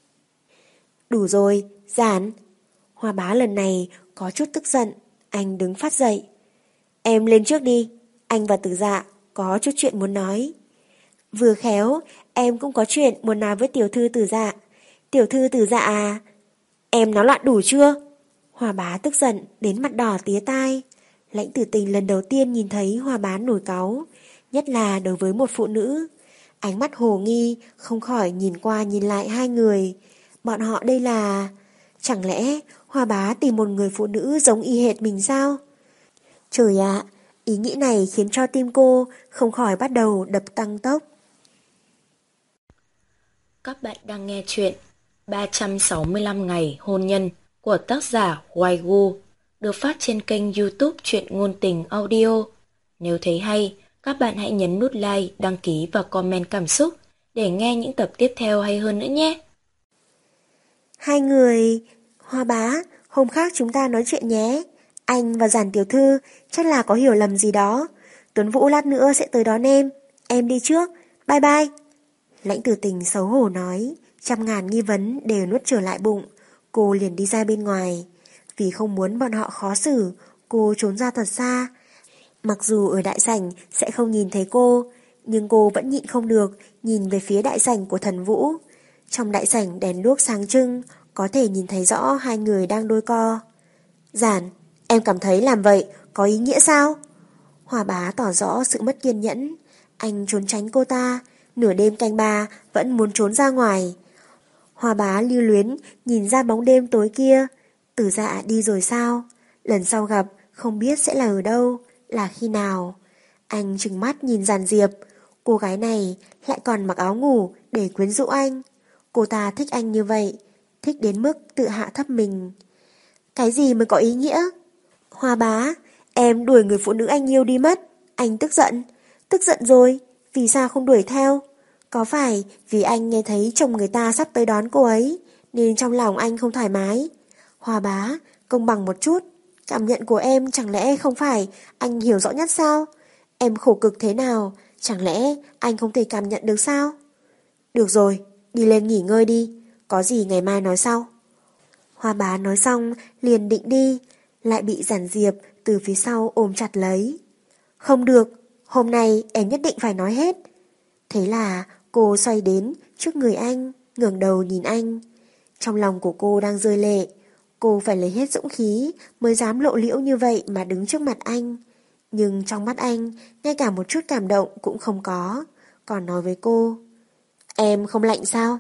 Đủ rồi, Giản. Hoa Bá lần này có chút tức giận. Anh đứng phát dậy. Em lên trước đi. Anh và Tử Dạ có chút chuyện muốn nói. Vừa khéo, em cũng có chuyện muốn nói với tiểu thư Tử Dạ. Tiểu thư Tử Dạ à? Em nói loạn đủ chưa? Hoa Bá tức giận đến mặt đỏ tía tai. Lãnh Tử Tình lần đầu tiên nhìn thấy Hoa Bá nổi cáu, nhất là đối với một phụ nữ. Ánh mắt hồ nghi không khỏi nhìn qua nhìn lại hai người. Bọn họ đây là... Chẳng lẽ Hoa Bá tìm một người phụ nữ giống y hệt mình sao? Trời ạ, ý nghĩ này khiến cho tim cô không khỏi bắt đầu đập tăng tốc. Các bạn đang nghe chuyện ba trăm sáu mươi lăm ngày hôn nhân của tác giả Waigu, được phát trên kênh YouTube Truyện Ngôn Tình Audio. Nếu thấy hay, các bạn hãy nhấn nút like, đăng ký và comment cảm xúc để nghe những tập tiếp theo hay hơn nữa nhé. Hai người... Hoa Bá, hôm khác chúng ta nói chuyện nhé. Anh và Giản tiểu thư chắc là có hiểu lầm gì đó. Tuấn Vũ lát nữa sẽ tới đón em. Em đi trước. Bye bye. Lãnh Tử Tình xấu hổ nói, trăm ngàn nghi vấn đều nuốt trở lại bụng. Cô liền đi ra bên ngoài. Vì không muốn bọn họ khó xử, cô trốn ra thật xa. Mặc dù ở đại sảnh sẽ không nhìn thấy cô, nhưng cô vẫn nhịn không được nhìn về phía đại sảnh của Thần Vũ. Trong đại sảnh đèn đuốc sáng trưng, có thể nhìn thấy rõ hai người đang đôi co. Giản, em cảm thấy làm vậy có ý nghĩa sao? Hoa Bá tỏ rõ sự mất kiên nhẫn. Anh trốn tránh cô ta, nửa đêm canh ba vẫn muốn trốn ra ngoài. Hoa Bá lưu luyến nhìn ra bóng đêm tối kia. Tử Dạ đi rồi sao? Lần sau gặp không biết sẽ là ở đâu, là khi nào. Anh trừng mắt nhìn Giản Diệp. Cô gái này lại còn mặc áo ngủ để quyến rũ anh. Cô ta thích anh như vậy, thích đến mức tự hạ thấp mình. Cái gì mới có ý nghĩa? Hoa Bá, em đuổi người phụ nữ anh yêu đi mất. Anh tức giận. Tức giận rồi, vì sao không đuổi theo? Có phải vì anh nghe thấy chồng người ta sắp tới đón cô ấy, nên trong lòng anh không thoải mái? Hoa Bá, công bằng một chút. Cảm nhận của em chẳng lẽ không phải anh hiểu rõ nhất sao? Em khổ cực thế nào, chẳng lẽ anh không thể cảm nhận được sao? Được rồi, đi lên nghỉ ngơi đi. Có gì ngày mai nói sau. Hoa Bá nói xong liền định đi, lại bị Giản Diệp từ phía sau ôm chặt lấy. Không được, hôm nay em nhất định phải nói hết. Thế là cô xoay đến trước người anh, ngẩng đầu nhìn anh. Trong lòng của cô đang rơi lệ. Cô phải lấy hết dũng khí mới dám lộ liễu như vậy mà đứng trước mặt anh. Nhưng trong mắt anh, ngay cả một chút cảm động cũng không có. Còn nói với cô, em không lạnh sao?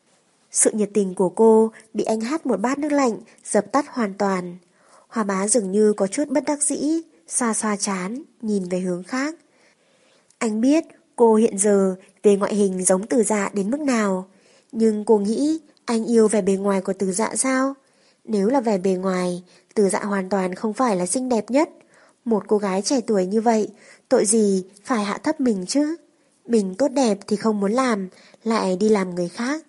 Sự nhiệt tình của cô bị anh hắt một bát nước lạnh dập tắt hoàn toàn. Hoa Bá dường như có chút bất đắc dĩ, xoa xoa trán, nhìn về hướng khác. Anh biết cô hiện giờ về ngoại hình giống Tử Dạ đến mức nào, Nhưng cô nghĩ anh yêu vẻ bề ngoài của Từ Dạ sao? Nếu là vẻ bề ngoài, Từ Dạ hoàn toàn không phải là xinh đẹp nhất. Một cô gái trẻ tuổi như vậy, tội gì phải hạ thấp mình chứ? Mình tốt đẹp thì không muốn làm, lại đi làm người khác.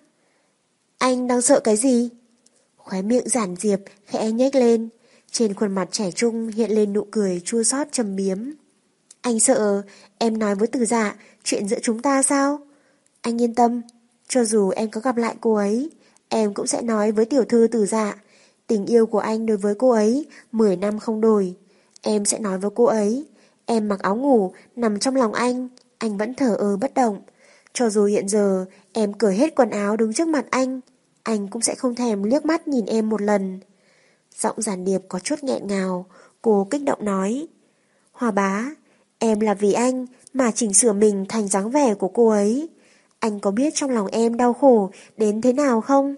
Anh đang sợ cái gì? Khóe miệng Giản Diệp khẽ nhếch lên, trên khuôn mặt trẻ trung hiện lên nụ cười chua xót trầm biếm. Anh sợ em nói với Từ Dạ chuyện giữa chúng ta sao? Anh yên tâm, cho dù em có gặp lại cô ấy, em cũng sẽ nói với tiểu thư Từ Dạ. Tình yêu của anh đối với cô ấy mười năm không đổi. Em sẽ nói với cô ấy, em mặc áo ngủ nằm trong lòng anh, anh vẫn thờ ơ bất động. Cho dù hiện giờ em cởi hết quần áo đứng trước mặt anh, anh cũng sẽ không thèm liếc mắt nhìn em một lần. Giọng Giản Điệp có chút nghẹn ngào, cô kích động nói. Hoa bá, em là vì anh mà chỉnh sửa mình thành dáng vẻ của cô ấy. Anh có biết trong lòng em đau khổ đến thế nào không?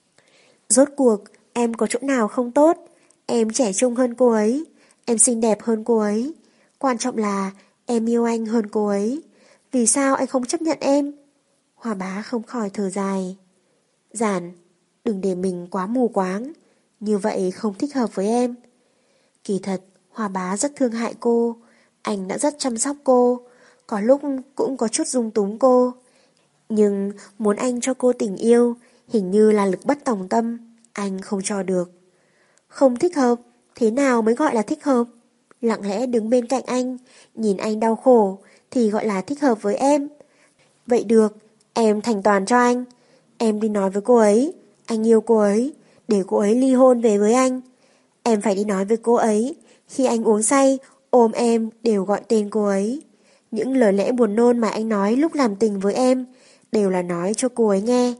Rốt cuộc, em có chỗ nào không tốt? Em trẻ trung hơn cô ấy, em xinh đẹp hơn cô ấy. Quan trọng là em yêu anh hơn cô ấy. Vì sao anh không chấp nhận em? Hoa bá không khỏi thở dài. Giản, đừng để mình quá mù quáng. Như vậy không thích hợp với em. Kỳ thật, Hoa bá rất thương hại cô. Anh đã rất chăm sóc cô. Có lúc cũng có chút dung túng cô. Nhưng muốn anh cho cô tình yêu, hình như là lực bất tòng tâm. Anh không cho được. Không thích hợp, thế nào mới gọi là thích hợp? Lặng lẽ đứng bên cạnh anh, nhìn anh đau khổ, thì gọi là thích hợp với em. Vậy được, em thành toàn cho anh. Em đi nói với cô ấy, anh yêu cô ấy, để cô ấy ly hôn về với anh. Em phải đi nói với cô ấy, khi anh uống say, ôm em đều gọi tên cô ấy. Những lời lẽ buồn nôn mà anh nói lúc làm tình với em, đều là nói cho cô ấy nghe.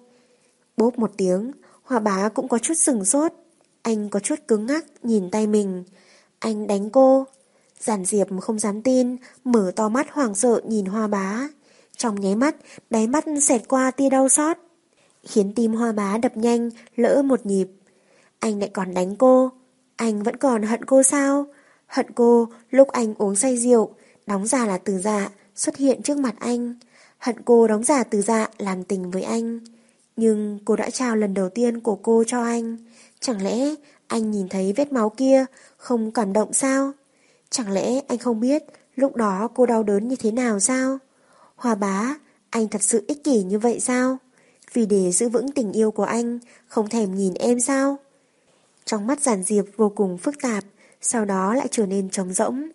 Bốp một tiếng, Hoa bá cũng có chút sừng sốt. Anh có chút cứng ngắc nhìn tay mình. Anh đánh cô. Giản Diệp không dám tin, mở to mắt hoảng sợ nhìn Hoa bá. Trong nháy mắt, đáy mắt xẹt qua tia đau xót, khiến tim Hoa bá đập nhanh, lỡ một nhịp. Anh lại còn đánh cô. Anh vẫn còn hận cô sao? Hận cô lúc anh uống say rượu, đóng giả là Từ Dạ, xuất hiện trước mặt anh. Hận cô đóng giả Từ Dạ làm tình với anh. Nhưng cô đã trao lần đầu tiên của cô cho anh. Chẳng lẽ anh nhìn thấy vết máu kia không cảm động sao? Chẳng lẽ anh không biết lúc đó cô đau đớn như thế nào sao? Hoa bá, anh thật sự ích kỷ như vậy sao? Vì để giữ vững tình yêu của anh, không thèm nhìn em sao? Trong mắt Giản Diệp vô cùng phức tạp, sau đó lại trở nên trống rỗng.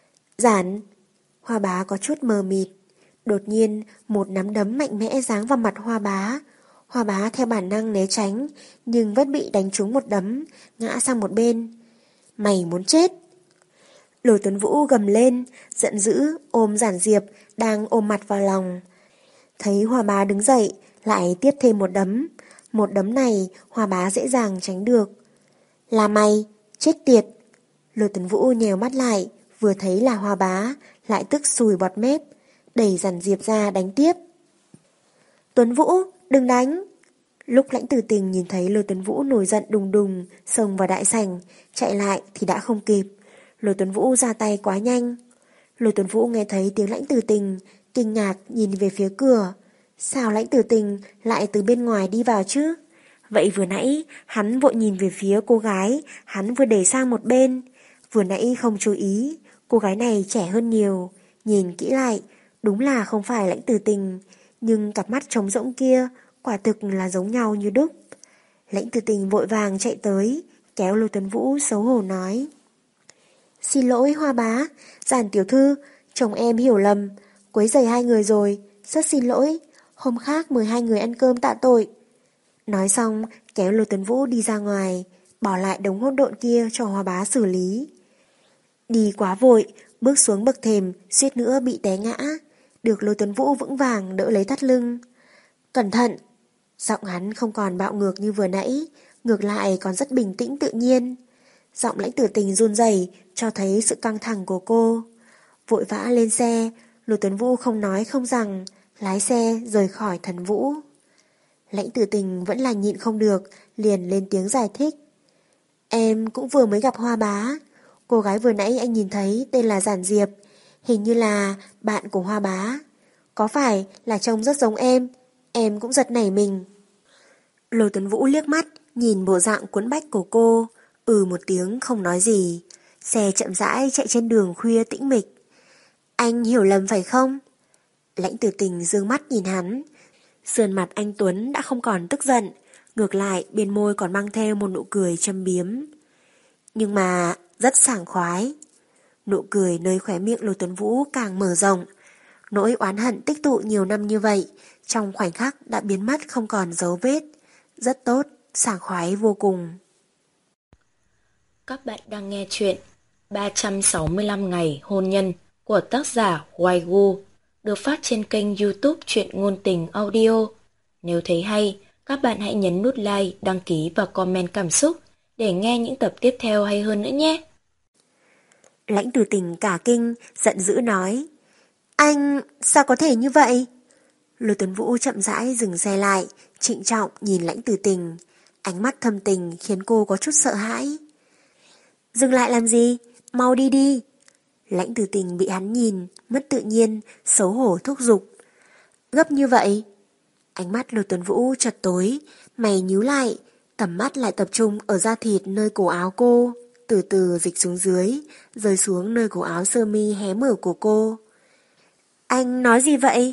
Giản, Hoa bá có chút mờ mịt. Đột nhiên, một nắm đấm mạnh mẽ giáng vào mặt Hoa bá. Hoa bá theo bản năng né tránh, nhưng vẫn bị đánh trúng một đấm, ngã sang một bên. Mày muốn chết! Lôi Tuấn Vũ gầm lên, giận dữ ôm Giản Diệp đang ôm mặt vào lòng. Thấy Hoa bá đứng dậy, lại tiếp thêm một đấm. Một đấm này Hoa bá dễ dàng tránh được. Là mày, chết tiệt! Lôi Tuấn Vũ nhèo mắt lại, vừa thấy là Hoa bá, lại tức sùi bọt mép, đẩy Giản Diệp ra đánh tiếp. Tuấn Vũ, đừng đánh! Lúc Lãnh Tử Tình nhìn thấy Lôi Tuấn Vũ nổi giận đùng đùng, xông vào đại sảnh, chạy lại thì đã không kịp. Lôi Tuấn Vũ ra tay quá nhanh. Lôi Tuấn Vũ nghe thấy tiếng Lãnh Tử Tình, kinh ngạc nhìn về phía cửa. Sao Lãnh Tử Tình lại từ bên ngoài đi vào chứ? Vậy vừa nãy hắn vội nhìn về phía cô gái hắn vừa đẩy sang một bên. Vừa nãy không chú ý, cô gái này trẻ hơn nhiều. Nhìn kỹ lại, đúng là không phải Lãnh Tử Tình, nhưng cặp mắt trống rỗng kia quả thực là giống nhau như đúc. Lãnh Tử Tình vội vàng chạy tới, kéo Lôi Tuấn Vũ xấu hổ nói. Xin lỗi Hoa bá, Giản tiểu thư, chồng em hiểu lầm, quấy rầy hai người rồi, rất xin lỗi, hôm khác mời hai người ăn cơm tạ tội. Nói xong, kéo Lôi Tuấn Vũ đi ra ngoài, bỏ lại đống hỗn độn kia cho Hoa bá xử lý. Đi quá vội, bước xuống bậc thềm, suýt nữa bị té ngã, được Lôi Tuấn Vũ vững vàng đỡ lấy thắt lưng. Cẩn thận! Giọng hắn không còn bạo ngược như vừa nãy, ngược lại còn rất bình tĩnh tự nhiên. Giọng Lãnh Tử Tình run rẩy cho thấy sự căng thẳng của cô. Vội vã lên xe, Lôi Tuấn Vũ không nói không rằng, lái xe rời khỏi Thần Vũ. Lãnh Tử Tình vẫn là nhịn không được, liền lên tiếng giải thích. Em cũng vừa mới gặp Hoa bá. Cô gái vừa nãy anh nhìn thấy tên là Giản Diệp, hình như là bạn của Hoa bá. Có phải là trông rất giống em, em cũng giật nảy mình. Lô Tuấn Vũ liếc mắt, nhìn bộ dạng cuốn bách của cô, ừ một tiếng không nói gì. Xe chậm rãi chạy trên đường khuya tĩnh mịch. Anh hiểu lầm phải không? Lãnh Tử Tình dương mắt nhìn hắn. Sườn mặt anh Tuấn đã không còn tức giận, ngược lại bên môi còn mang theo một nụ cười châm biếm. Nhưng mà rất sảng khoái. Nụ cười nơi khóe miệng Lô Tuấn Vũ càng mở rộng. Nỗi oán hận tích tụ nhiều năm như vậy, trong khoảnh khắc đã biến mất không còn dấu vết. Rất tốt, sảng khoái vô cùng. Các bạn đang nghe chuyện ba trăm sáu mươi lăm ngày hôn nhân của tác giả Hoài Gu, được phát trên kênh YouTube Truyện Ngôn Tình Audio. Nếu thấy hay, các bạn hãy nhấn nút like, đăng ký và comment cảm xúc để nghe những tập tiếp theo hay hơn nữa nhé. Lãnh Tử Tình cả kinh, giận dữ nói. Anh, sao có thể như vậy? Lô Tuấn Vũ chậm rãi dừng xe lại, trịnh trọng nhìn Lãnh Tử Tình. Ánh mắt thâm tình khiến cô có chút sợ hãi. Dừng lại làm gì? Mau đi đi. Lãnh Tử Tình bị hắn nhìn, mất tự nhiên, xấu hổ thúc giục. Gấp như vậy? Ánh mắt Lô Tuấn Vũ chợt tối, mày nhíu lại, tầm mắt lại tập trung ở da thịt nơi cổ áo cô, từ từ dịch xuống dưới, rơi xuống nơi cổ áo sơ mi hé mở của cô. Anh nói gì vậy?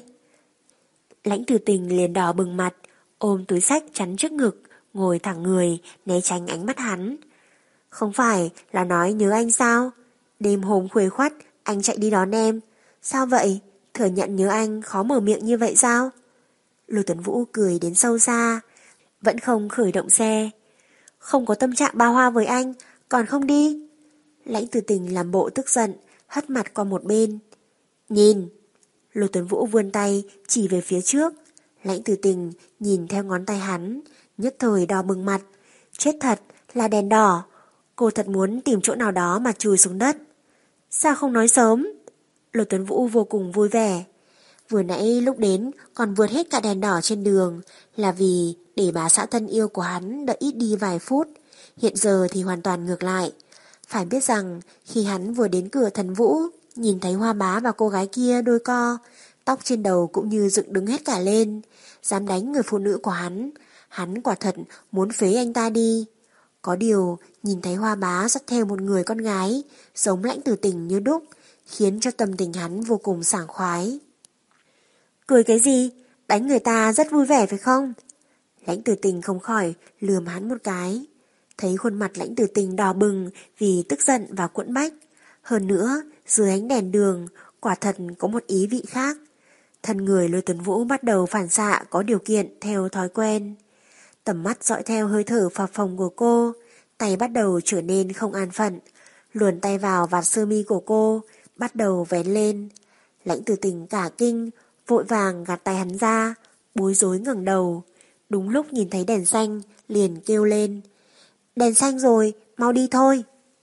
Lãnh Tử Tình liền đỏ bừng mặt, ôm túi xách chắn trước ngực, ngồi thẳng người, né tránh ánh mắt hắn. Không phải là nói nhớ anh sao? Đêm hôm khuya khoắt, anh chạy đi đón em. Sao vậy? Thừa nhận nhớ anh khó mở miệng như vậy sao? Lô Tuấn Vũ cười đến sâu xa, vẫn không khởi động xe. Không có tâm trạng bao hoa với anh, còn không đi. Lãnh Tử Tình làm bộ tức giận, hất mặt qua một bên. Nhìn. Lô Tuấn Vũ vươn tay chỉ về phía trước. Lãnh Tử Tình nhìn theo ngón tay hắn, nhất thời đỏ bừng mặt. Chết thật, là đèn đỏ. Cô thật muốn tìm chỗ nào đó mà chùi xuống đất. Sao không nói sớm? Lô Tuấn Vũ vô cùng vui vẻ. Vừa nãy lúc đến còn vượt hết cả đèn đỏ trên đường là vì để bà xã thân yêu của hắn đợi ít đi vài phút. Hiện giờ thì hoàn toàn ngược lại. Phải biết rằng khi hắn vừa đến cửa Thần Vũ, nhìn thấy Hoa Bá và cô gái kia đôi co, tóc trên đầu cũng như dựng đứng hết cả lên, dám đánh người phụ nữ của hắn, hắn quả thật muốn phế anh ta đi. Có điều, nhìn thấy Hoa Bá dắt theo một người con gái, giống Lãnh Tử Tình như đúc, khiến cho tâm tình hắn vô cùng sảng khoái. Cười cái gì? Đánh người ta rất vui vẻ phải không? Lãnh Tử Tình không khỏi lườm hắn một cái. Thấy khuôn mặt Lãnh Tử Tình đỏ bừng vì tức giận và quẫn bách. Hơn nữa, dưới ánh đèn đường, quả thật có một ý vị khác. Thân người Lôi Tuấn Vũ bắt đầu phản xạ có điều kiện theo thói quen. Tầm mắt dõi theo hơi thở phập phồng của cô, tay bắt đầu trở nên không an phận, luồn tay vào vạt sơ mi của cô, bắt đầu vén lên. Lãnh Tử Tình cả kinh, vội vàng gạt tay hắn ra, bối rối ngẩng đầu. Đúng lúc nhìn thấy đèn xanh, liền kêu lên. Đèn xanh rồi, mau đi thôi.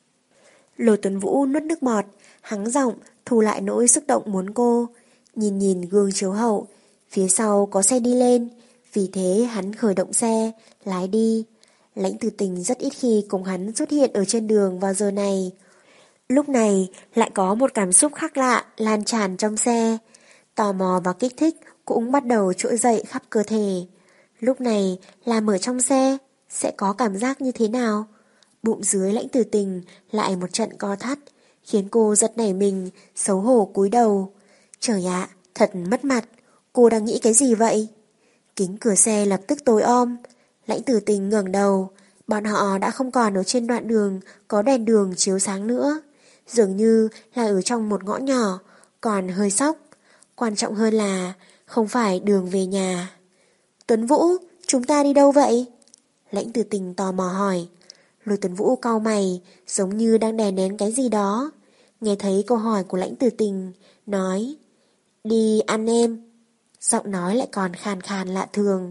Lô Tuấn Vũ nuốt nước bọt, hắng giọng, thu lại nỗi xúc động muốn cô. Nhìn nhìn gương chiếu hậu, phía sau có xe đi lên, vì thế hắn khởi động xe, lái đi. Lãnh Tử Tình rất ít khi cùng hắn xuất hiện ở trên đường vào giờ này. Lúc này lại có một cảm xúc khác lạ lan tràn trong xe. Tò mò và kích thích cũng bắt đầu trỗi dậy khắp cơ thể. Lúc này làm ở trong xe sẽ có cảm giác như thế nào? Bụng dưới Lãnh Tử Tình lại một trận co thắt, khiến cô giật nảy mình, xấu hổ cúi đầu. Trời ạ, thật mất mặt, cô đang nghĩ cái gì vậy? Kính cửa xe lập tức tối om. Lãnh Tử Tình ngẩng đầu, bọn họ đã không còn ở trên đoạn đường có đèn đường chiếu sáng nữa, dường như là ở trong một ngõ nhỏ, còn hơi sóc. Quan trọng hơn là không phải đường về nhà. Tuấn Vũ, chúng ta đi đâu vậy? Lãnh Tử Tình tò mò hỏi. Lôi Tuấn Vũ cau mày, giống như đang đè nén cái gì đó. Nghe thấy câu hỏi của Lãnh Tử Tình, nói: Đi ăn em. Giọng nói lại còn khàn khàn lạ thường.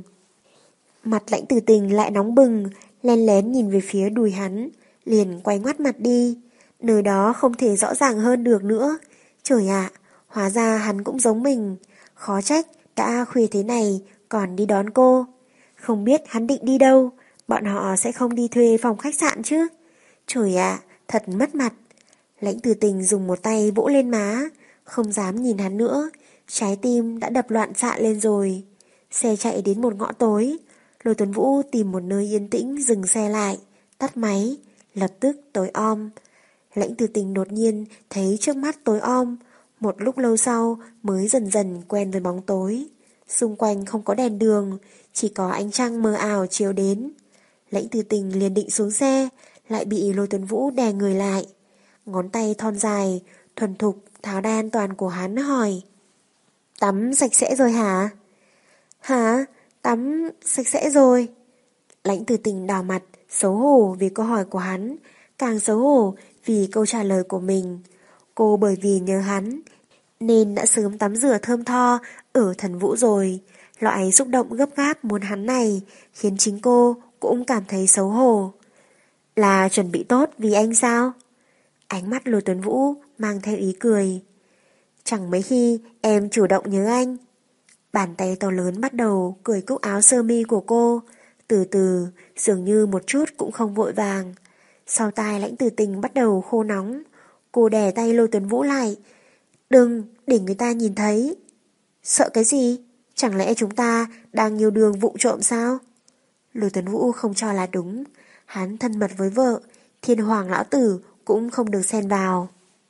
Mặt Lãnh Tử Tình lại nóng bừng, len lén nhìn về phía đùi hắn, liền quay ngoắt mặt đi. Nơi đó không thể rõ ràng hơn được nữa. Trời ạ, hóa ra hắn cũng giống mình. Khó trách đã khuya thế này còn đi đón cô. Không biết hắn định đi đâu, bọn họ sẽ không đi thuê phòng khách sạn chứ. Trời ạ, thật mất mặt. Lãnh Tử Tình dùng một tay vỗ lên má, không dám nhìn hắn nữa. Trái tim đã đập loạn xạ lên rồi. Xe chạy đến một ngõ tối. Lôi Tuấn Vũ tìm một nơi yên tĩnh dừng xe lại, tắt máy, lập tức tối om. Lãnh Từ Tình đột nhiên thấy trước mắt tối om, một lúc lâu sau mới dần dần quen với bóng tối. Xung quanh không có đèn đường, chỉ có ánh trăng mờ ảo chiếu đến. Lãnh Từ Tình liền định xuống xe, lại bị Lôi Tuấn Vũ đè người lại. Ngón tay thon dài, thuần thục tháo đai an toàn của hắn hỏi: Tắm sạch sẽ rồi hả? Hả? Tắm sạch sẽ rồi. Lãnh Từ Tình đỏ mặt, xấu hổ vì câu hỏi của hắn, càng xấu hổ vì câu trả lời của mình. Cô bởi vì nhớ hắn nên đã sớm tắm rửa thơm tho ở Thần Vũ rồi. Loại xúc động gấp gáp muốn hắn này khiến chính cô cũng cảm thấy xấu hổ. Là chuẩn bị tốt vì anh sao? Ánh mắt Lôi Tuấn Vũ mang theo ý cười. Chẳng mấy khi em chủ động nhớ anh. Bàn tay to lớn bắt đầu cởi cúc áo sơ mi của cô, từ từ, dường như một chút cũng không vội vàng. Sau tai Lãnh Từ Tình bắt đầu khô nóng. Cô đè tay Lôi Tuấn Vũ lại. Đừng, để người ta nhìn thấy. Sợ cái gì? Chẳng lẽ chúng ta đang nhiều đường vụng trộm sao? Lôi Tuấn Vũ không cho là đúng. Hắn thân mật với vợ, Thiên Hoàng lão tử cũng không được xen vào.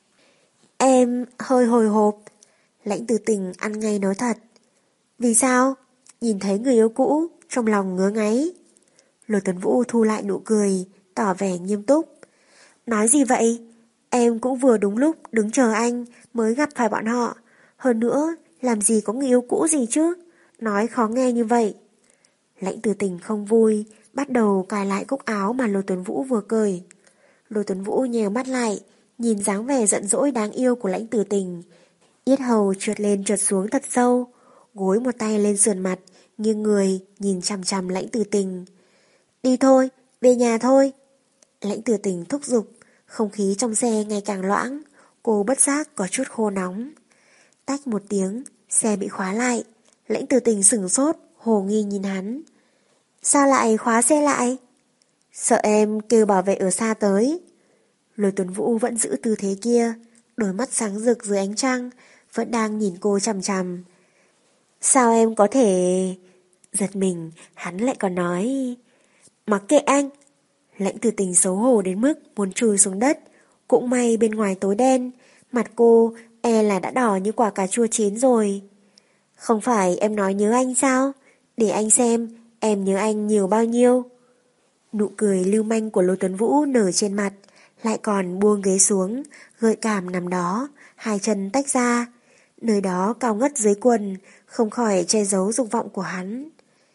Em hơi hồi hộp. Lãnh Từ Tình ăn ngay nói thật. Vì sao? Nhìn thấy người yêu cũ, trong lòng ngứa ngáy. Lôi Tuấn Vũ thu lại nụ cười, tỏ vẻ nghiêm túc. Nói gì vậy? Em cũng vừa đúng lúc đứng chờ anh mới gặp phải bọn họ. Hơn nữa, làm gì có người yêu cũ gì chứ? Nói khó nghe như vậy. Lãnh Từ Tình không vui, bắt đầu cài lại cúc áo mà Lôi Tuấn Vũ vừa cởi. Lôi Tuấn Vũ nhèo mắt lại, nhìn dáng vẻ giận dỗi đáng yêu của Lãnh Từ Tình. Yết hầu trượt lên trượt xuống thật sâu, gối một tay lên sườn mặt, nghiêng người nhìn chằm chằm Lãnh Từ Tình. Đi thôi, về nhà thôi. Lãnh Từ Tình thúc giục, không khí trong xe ngày càng loãng, cô bất giác có chút khô nóng. Tách một tiếng, xe bị khóa lại. Lãnh Từ Tình sửng sốt, hồ nghi nhìn hắn. Sao lại khóa xe lại? Sợ em kêu bảo vệ ở xa tới. Lôi Tuấn Vũ vẫn giữ tư thế kia, đôi mắt sáng rực dưới ánh trăng, vẫn đang nhìn cô chằm chằm. Sao em có thể... Giật mình, hắn lại còn nói... Mặc kệ anh. Lãnh Từ Tình xấu hổ đến mức muốn chui xuống đất. Cũng may bên ngoài tối đen, mặt cô e là đã đỏ như quả cà chua chín rồi. Không phải em nói nhớ anh sao? Để anh xem em nhớ anh nhiều bao nhiêu. Nụ cười lưu manh của Lôi Tuấn Vũ nở trên mặt, lại còn buông ghế xuống, gợi cảm nằm đó, hai chân tách ra. Nơi đó cao ngất dưới quần, không khỏi che giấu dục vọng của hắn.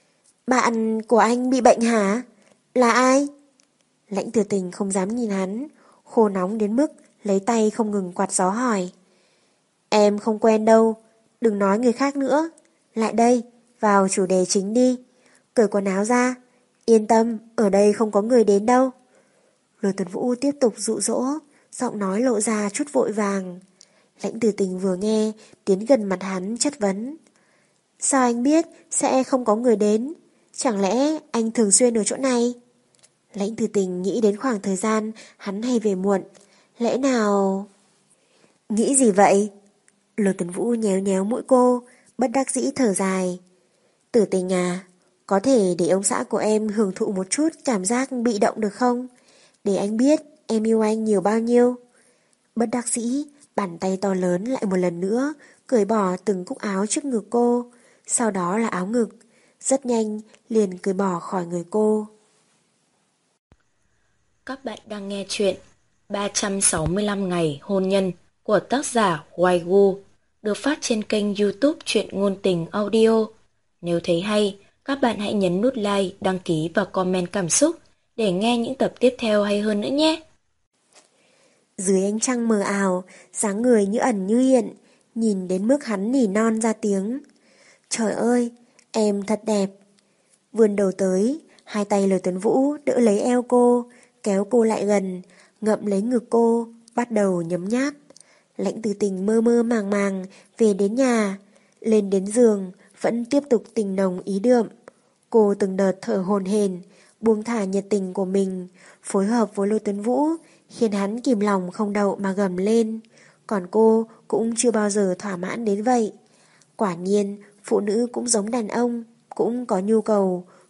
Bạn của anh bị bệnh hả? Là ai? Lãnh Từ Tình không dám nhìn hắn, khô nóng đến mức lấy tay không ngừng quạt gió hỏi. Em không quen đâu, đừng nói người khác nữa. Lại đây, vào chủ đề chính đi. Cởi quần áo ra. Yên tâm, ở đây không có người đến đâu. Lôi Tuấn Vũ tiếp tục dụ dỗ, giọng nói lộ ra chút vội vàng. Lãnh Từ Tình vừa nghe, tiến gần mặt hắn chất vấn. Sao anh biết sẽ không có người đến? Chẳng lẽ anh thường xuyên ở chỗ này? Lãnh Từ Tình nghĩ đến khoảng thời gian hắn hay về muộn. Lẽ nào... Nghĩ gì vậy? Lôi Tuấn Vũ nhéo nhéo mũi cô, bất đắc dĩ thở dài. Tử Tình à, có thể để ông xã của em hưởng thụ một chút cảm giác bị động được không? Để anh biết em yêu anh nhiều bao nhiêu. Bất đắc dĩ, bàn tay to lớn lại một lần nữa cởi bỏ từng cúc áo trước ngực cô, sau đó là áo ngực, rất nhanh liền cởi bỏ khỏi người cô. Các bạn đang nghe chuyện ba trăm sáu mươi lăm ngày hôn nhân của tác giả Hoài Gu, được phát trên kênh YouTube Truyện Ngôn Tình Audio. Nếu thấy hay, các bạn hãy nhấn nút like, đăng ký và comment cảm xúc để nghe những tập tiếp theo hay hơn nữa nhé. Dưới ánh trăng mờ ảo, dáng người như ẩn như hiện, nhìn đến mức hắn nỉ non ra tiếng. Trời ơi, em thật đẹp. Vươn đầu tới, hai tay Lôi Tuấn Vũ đỡ lấy eo cô, kéo cô lại gần, ngậm lấy ngực cô, bắt đầu nhấm nháp. Lãnh Từ Tình mơ mơ màng màng về đến nhà, lên đến giường, vẫn tiếp tục tình nồng ý đượm. Cô từng đợt thở hổn hển, buông thả nhiệt tình của mình, phối hợp với Lôi Tuấn Vũ, khiến hắn kìm lòng không đậu mà gầm lên. Còn cô cũng chưa bao giờ thỏa mãn đến vậy. Quả nhiên, phụ nữ cũng giống đàn ông, cũng có nhu cầu,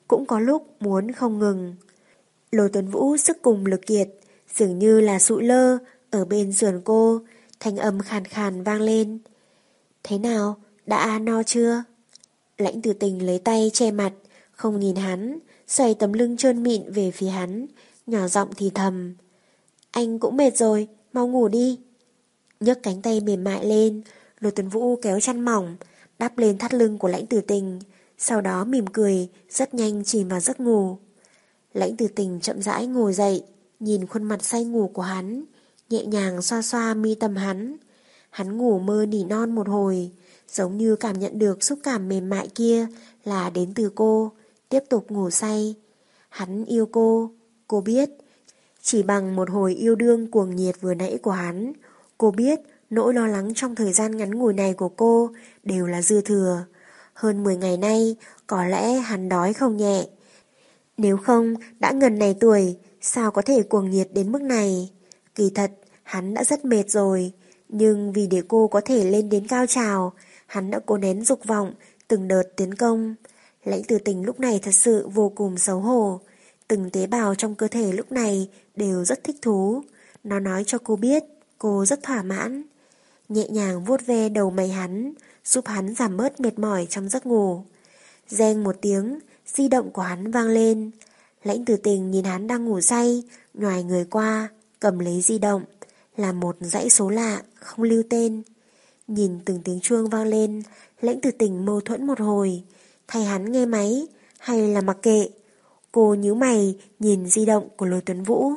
cũng có lúc muốn không ngừng. Lô Tuấn Vũ sức cùng lực kiệt, dường như là sụi lơ, ở bên sườn cô, thanh âm khàn khàn vang lên. Thế nào, đã no chưa? Lãnh Tử Tình lấy tay che mặt, không nhìn hắn, xoay tấm lưng trơn mịn về phía hắn, nhỏ giọng thì thầm. Anh cũng mệt rồi, mau ngủ đi. Nhấc cánh tay mềm mại lên, Lô Tuấn Vũ kéo chăn mỏng, đắp lên thắt lưng của Lãnh Tử Tình, sau đó mỉm cười, rất nhanh chìm vào giấc ngủ. Lãnh Tử Tình chậm rãi ngồi dậy, nhìn khuôn mặt say ngủ của hắn, nhẹ nhàng xoa xoa mi tâm hắn. Hắn ngủ mơ nỉ non một hồi, giống như cảm nhận được xúc cảm mềm mại kia là đến từ cô, tiếp tục ngủ say. Hắn yêu cô, cô biết. Chỉ bằng một hồi yêu đương cuồng nhiệt vừa nãy của hắn, cô biết nỗi lo lắng trong thời gian ngắn ngủi này của cô đều là dư thừa. Hơn mười ngày nay, có lẽ hắn đói không nhẹ. Nếu không, đã ngần này tuổi, sao có thể cuồng nhiệt đến mức này? Kỳ thật, hắn đã rất mệt rồi, nhưng vì để cô có thể lên đến cao trào, hắn đã cố nén dục vọng, từng đợt tiến công. Lãnh Tử Tình lúc này thật sự vô cùng xấu hổ. Từng tế bào trong cơ thể lúc này đều rất thích thú. Nó nói cho cô biết, cô rất thỏa mãn. Nhẹ nhàng vuốt ve đầu mày hắn, giúp hắn giảm bớt mệt mỏi trong giấc ngủ. Reng một tiếng, di động của hắn vang lên. Lãnh Tử Tình nhìn hắn đang ngủ say, nhoài người qua, cầm lấy di động, là một dãy số lạ, không lưu tên. Nhìn từng tiếng chuông vang lên, Lãnh Tử Tình mâu thuẫn một hồi, thay hắn nghe máy, hay là mặc kệ. Cô nhíu mày, nhìn di động của Lô Tuấn Vũ.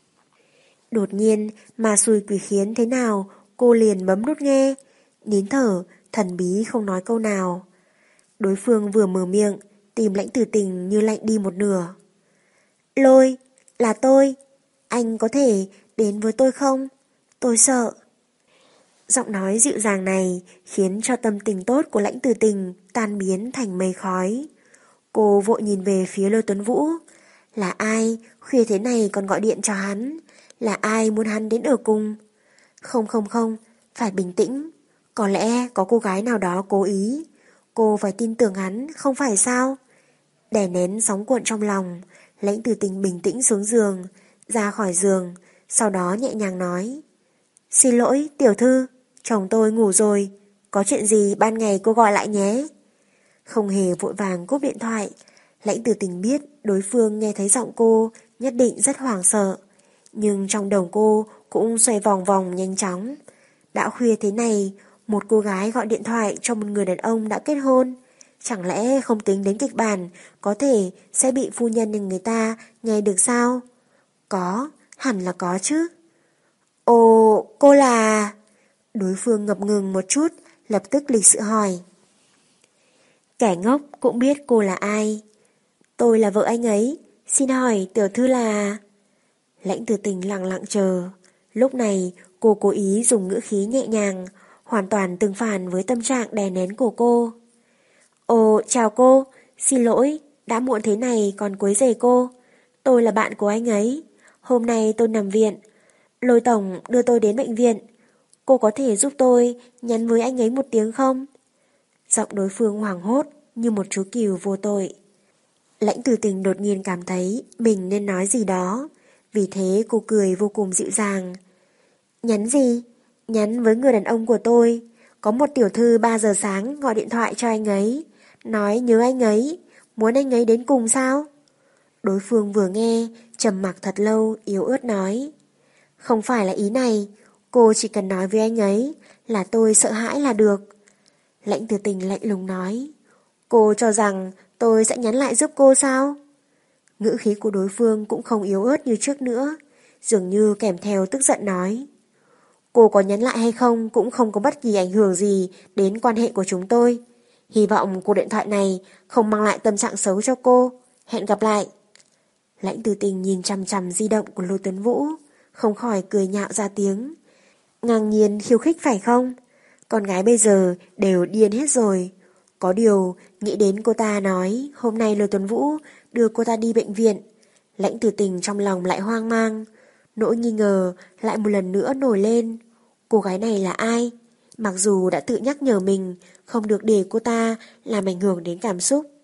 Đột nhiên, mà xui quỷ khiến thế nào, cô liền bấm nút nghe, nín thở, thần bí không nói câu nào. Đối phương vừa mở miệng, tìm Lãnh Tử Tình như lạnh đi một nửa. Lôi, là tôi, anh có thể đến với tôi không? Tôi sợ. Giọng nói dịu dàng này khiến cho tâm tình tốt của Lãnh Tử Tình tan biến thành mây khói. Cô vội nhìn về phía Lô Tuấn Vũ. Là ai khuya thế này còn gọi điện cho hắn? Là ai muốn hắn đến ở cùng? Không không không, phải bình tĩnh. Có lẽ có cô gái nào đó cố ý. Cô phải tin tưởng hắn, không phải sao? Đè nén sóng cuộn trong lòng, Lãnh Tử Tình bình tĩnh xuống giường, ra khỏi giường, sau đó nhẹ nhàng nói. Xin lỗi, tiểu thư, chồng tôi ngủ rồi, có chuyện gì ban ngày cô gọi lại nhé. Không hề vội vàng cúp điện thoại, Lãnh Tử Tình biết đối phương nghe thấy giọng cô nhất định rất hoảng sợ, nhưng trong đầu cô cũng xoay vòng vòng nhanh chóng. Đã khuya thế này, một cô gái gọi điện thoại cho một người đàn ông đã kết hôn, chẳng lẽ không tính đến kịch bản có thể sẽ bị phu nhân nhà người ta nghe được sao? Có, hẳn là có chứ. Ồ, cô là... Đối phương ngập ngừng một chút, lập tức lịch sự hỏi. Kẻ ngốc cũng biết cô là ai. Tôi là vợ anh ấy, xin hỏi tiểu thư là... Lãnh Tử Tình lặng lặng chờ. Lúc này cô cố ý dùng ngữ khí nhẹ nhàng, hoàn toàn tương phản với tâm trạng đè nén của cô. Ồ, chào cô, xin lỗi, đã muộn thế này còn quấy rầy cô. Tôi là bạn của anh ấy, hôm nay tôi nằm viện. Lôi tổng đưa tôi đến bệnh viện. Cô có thể giúp tôi nhắn với anh ấy một tiếng không? Giọng đối phương hoảng hốt như một chú cừu vô tội. Lãnh Tử Tình đột nhiên cảm thấy mình nên nói gì đó, vì thế cô cười vô cùng dịu dàng. Nhắn gì? Nhắn với người đàn ông của tôi. Có một tiểu thư ba giờ sáng gọi điện thoại cho anh ấy, nói nhớ anh ấy, muốn anh ấy đến cùng sao? Đối phương vừa nghe, trầm mặc thật lâu, yếu ớt nói. Không phải là ý này, cô chỉ cần nói với anh ấy là tôi sợ hãi là được. Lãnh Tử Tình lạnh lùng nói. Cô cho rằng tôi sẽ nhắn lại giúp cô sao? Ngữ khí của đối phương cũng không yếu ớt như trước nữa, dường như kèm theo tức giận nói. Cô có nhắn lại hay không cũng không có bất kỳ ảnh hưởng gì đến quan hệ của chúng tôi. Hy vọng cuộc điện thoại này không mang lại tâm trạng xấu cho cô. Hẹn gặp lại. Lãnh Tử Tình nhìn chằm chằm di động của Lô Tuấn Vũ, không khỏi cười nhạo ra tiếng. Ngang nhiên khiêu khích phải không? Con gái bây giờ đều điên hết rồi. Có điều, nghĩ đến cô ta nói hôm nay Lô Tuấn Vũ đưa cô ta đi bệnh viện. Lãnh Tử Tình trong lòng lại hoang mang. Nỗi nghi ngờ lại một lần nữa nổi lên. Cô gái này là ai? Mặc dù đã tự nhắc nhở mình không được để cô ta làm ảnh hưởng đến cảm xúc,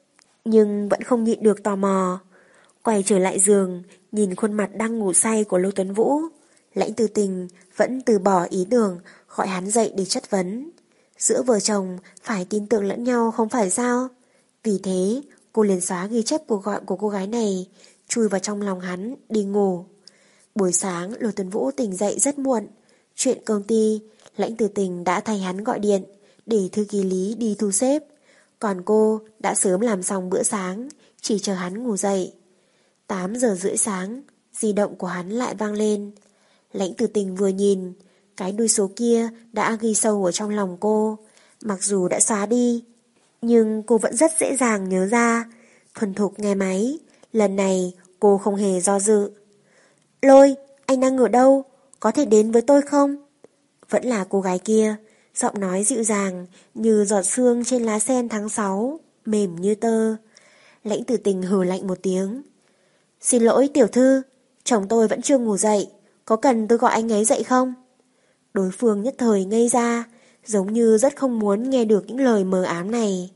nhưng vẫn không nhịn được tò mò. Quay trở lại giường, nhìn khuôn mặt đang ngủ say của Lô Tuấn Vũ, Lãnh Từ Tình vẫn từ bỏ ý tưởng gọi hắn dậy để chất vấn. Giữa vợ chồng phải tin tưởng lẫn nhau không phải sao? Vì thế, cô liền xóa ghi chép cuộc gọi của cô gái này, chui vào trong lòng hắn, đi ngủ. Buổi sáng, Lô Tuấn Vũ tỉnh dậy rất muộn. Chuyện công ty, Lãnh Từ Tình đã thay hắn gọi điện, để thư ký Lý đi thu xếp. Còn cô đã sớm làm xong bữa sáng, chỉ chờ hắn ngủ dậy. tám giờ rưỡi sáng, di động của hắn lại vang lên. Lãnh Từ Tình vừa nhìn, cái đuôi số kia đã ghi sâu ở trong lòng cô. Mặc dù đã xóa đi, nhưng cô vẫn rất dễ dàng nhớ ra. Thuần thục nghe máy, lần này cô không hề do dự. Lôi, anh đang ở đâu? Có thể đến với tôi không? Vẫn là cô gái kia, giọng nói dịu dàng như giọt sương trên lá sen tháng sáu, mềm như tơ. Lãnh Từ Tình hừ lạnh một tiếng. Xin lỗi tiểu thư, chồng tôi vẫn chưa ngủ dậy, có cần tôi gọi anh ấy dậy không? Đối phương nhất thời ngây ra, giống như rất không muốn nghe được những lời mờ ám này.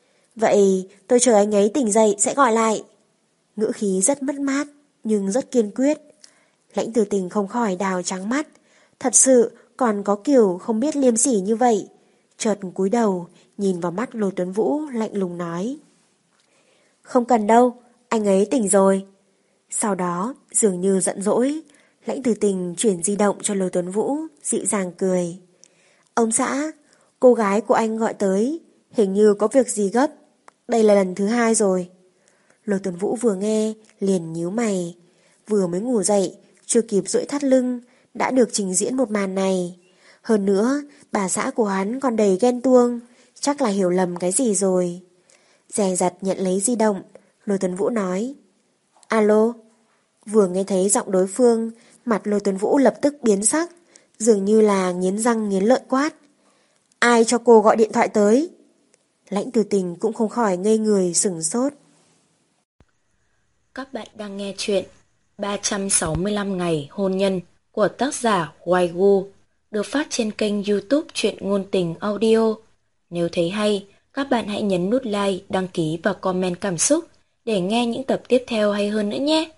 Vậy tôi chờ anh ấy tỉnh dậy sẽ gọi lại. Ngữ khí rất mất mát, nhưng rất kiên quyết. Lãnh Từ Tình không khỏi đào trắng mắt, thật sự còn có kiểu không biết liêm sỉ như vậy. Chợt cúi đầu, nhìn vào mắt Lô Tuấn Vũ lạnh lùng nói. Không cần đâu, anh ấy tỉnh rồi. Sau đó, dường như giận dỗi, Lãnh Từ Tình chuyển di động cho Lô Tuấn Vũ, dịu dàng cười. Ông xã, cô gái của anh gọi tới, hình như có việc gì gấp. Đây là lần thứ hai rồi. Lô Tuấn Vũ vừa nghe, liền nhíu mày. Vừa mới ngủ dậy, chưa kịp duỗi thắt lưng, đã được trình diễn một màn này. Hơn nữa, bà xã của hắn còn đầy ghen tuông, chắc là hiểu lầm cái gì rồi. Dè dặt nhận lấy di động, Lô Tuấn Vũ nói. Alo. Vừa nghe thấy giọng đối phương, mặt Lô Tuấn Vũ lập tức biến sắc, dường như là nghiến răng nghiến lợi quát. Ai cho cô gọi điện thoại tới? Lãnh Từ Tình cũng không khỏi ngây người sửng sốt. Các bạn đang nghe chuyện ba trăm sáu mươi lăm ngày hôn nhân của tác giả Hoài Gu, được phát trên kênh YouTube Truyện Ngôn Tình Audio. Nếu thấy hay, các bạn hãy nhấn nút like, đăng ký và comment cảm xúc để nghe những tập tiếp theo hay hơn nữa nhé.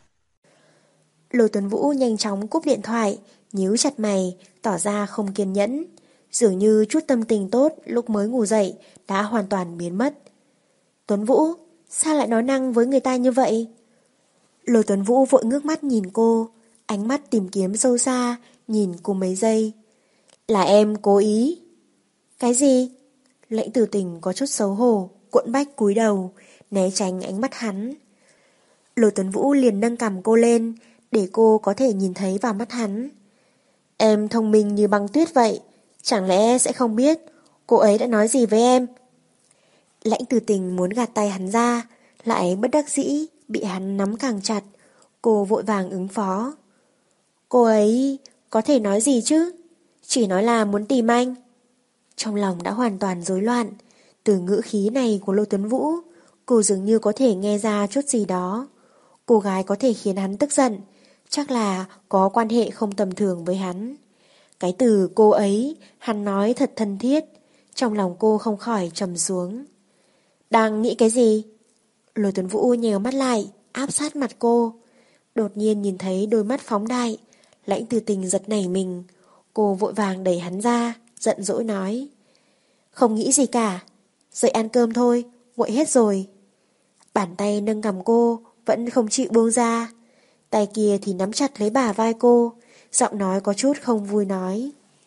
Lô Tuấn Vũ nhanh chóng cúp điện thoại, nhíu chặt mày, tỏ ra không kiên nhẫn. Dường như chút tâm tình tốt lúc mới ngủ dậy đã hoàn toàn biến mất. Tuấn Vũ, sao lại nói năng với người ta như vậy? Lô Tuấn Vũ vội ngước mắt nhìn cô, ánh mắt tìm kiếm sâu xa, nhìn cô mấy giây. Là em cố ý. Cái gì? Lãnh Từ Tình có chút xấu hổ, cuộn bách cúi đầu, né tránh ánh mắt hắn. Lô Tuấn Vũ liền nâng cằm cô lên, để cô có thể nhìn thấy vào mắt hắn. Em thông minh như băng tuyết vậy, chẳng lẽ sẽ không biết cô ấy đã nói gì với em? Lãnh Từ Tình muốn gạt tay hắn ra, lại bất đắc dĩ, bị hắn nắm càng chặt. Cô vội vàng ứng phó. Cô ấy có thể nói gì chứ? Chỉ nói là muốn tìm anh. Trong lòng đã hoàn toàn rối loạn. Từ ngữ khí này của Lô Tuấn Vũ, cô dường như có thể nghe ra chút gì đó. Cô gái có thể khiến hắn tức giận, chắc là có quan hệ không tầm thường với hắn. Cái từ cô ấy, hắn nói thật thân thiết, trong lòng cô không khỏi trầm xuống. Đang nghĩ cái gì? Lô Tuấn Vũ nhèo mắt lại, áp sát mặt cô. Đột nhiên nhìn thấy đôi mắt phóng đại, Lãnh Từ Tình giật nảy mình. Cô vội vàng đẩy hắn ra, giận dỗi nói. Không nghĩ gì cả, dậy ăn cơm thôi, nguội hết rồi. Bàn tay nâng cằm cô, vẫn không chịu buông ra. Tay kia thì nắm chặt lấy bả vai cô, giọng nói có chút không vui nói.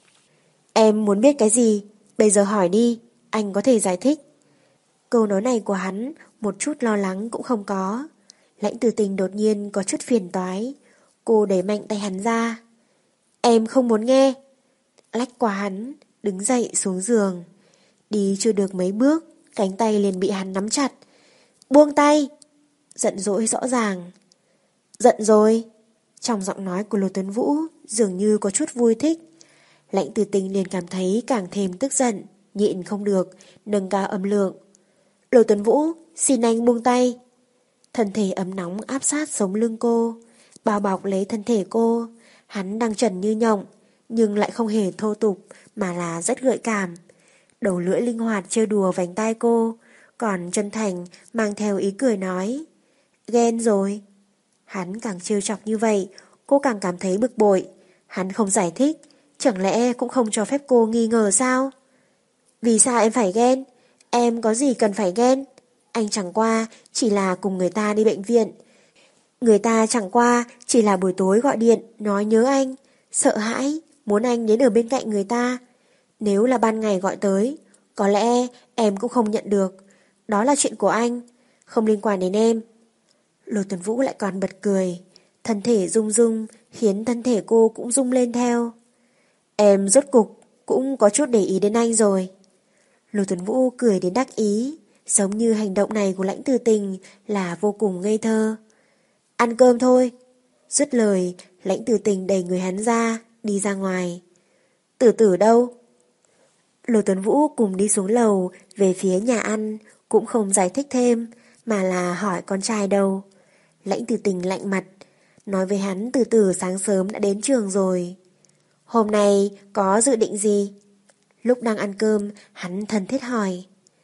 Em muốn biết cái gì? Bây giờ hỏi đi, anh có thể giải thích. Câu nói này của hắn một chút lo lắng cũng không có. Lãnh Từ Tình đột nhiên có chút phiền toái. Cô đẩy mạnh tay hắn ra. Em không muốn nghe. Lách qua hắn, đứng dậy xuống giường. Đi chưa được mấy bước, cánh tay liền bị hắn nắm chặt. Buông tay. Giận dỗi rõ ràng. Giận rồi. Trong giọng nói của Lô Tuấn Vũ dường như có chút vui thích. Lãnh Từ Tình liền cảm thấy càng thêm tức giận, nhịn không được, nâng cao âm lượng. Lô Tuấn Vũ, xin anh buông tay. Thân thể ấm nóng áp sát sống lưng cô, bao bọc lấy thân thể cô. Hắn đang trần như nhộng, nhưng lại không hề thô tục mà là rất gợi cảm. Đầu lưỡi linh hoạt trêu đùa vành tai cô, còn chân thành mang theo ý cười nói, ghen rồi. Hắn càng trêu chọc như vậy, cô càng cảm thấy bực bội. Hắn không giải thích, chẳng lẽ cũng không cho phép cô nghi ngờ sao? Vì sao em phải ghen? Em có gì cần phải ghen? Anh chẳng qua chỉ là cùng người ta đi bệnh viện. Người ta chẳng qua chỉ là buổi tối gọi điện nói nhớ anh, sợ hãi, muốn anh đến ở bên cạnh người ta. Nếu là ban ngày gọi tới, có lẽ em cũng không nhận được. Đó là chuyện của anh, không liên quan đến em. Lôi Tuấn Vũ lại còn bật cười, thân thể rung rung khiến thân thể cô cũng rung lên theo. Em rốt cục cũng có chút để ý đến anh rồi. Lôi Tuấn Vũ cười đến đắc ý, giống như hành động này của Lãnh Từ Tình là vô cùng ngây thơ. Ăn cơm thôi. Dứt lời, Lãnh Từ Tình đẩy người hắn ra, đi ra ngoài. Tử Tử đâu? Lôi Tuấn Vũ cùng đi xuống lầu về phía nhà ăn, cũng không giải thích thêm, mà là hỏi con trai đâu. Lãnh Từ Tình lạnh mặt, nói với hắn Từ Tử sáng sớm đã đến trường rồi. Hôm nay có dự định gì? Lúc đang ăn cơm, hắn thân thiết hỏi.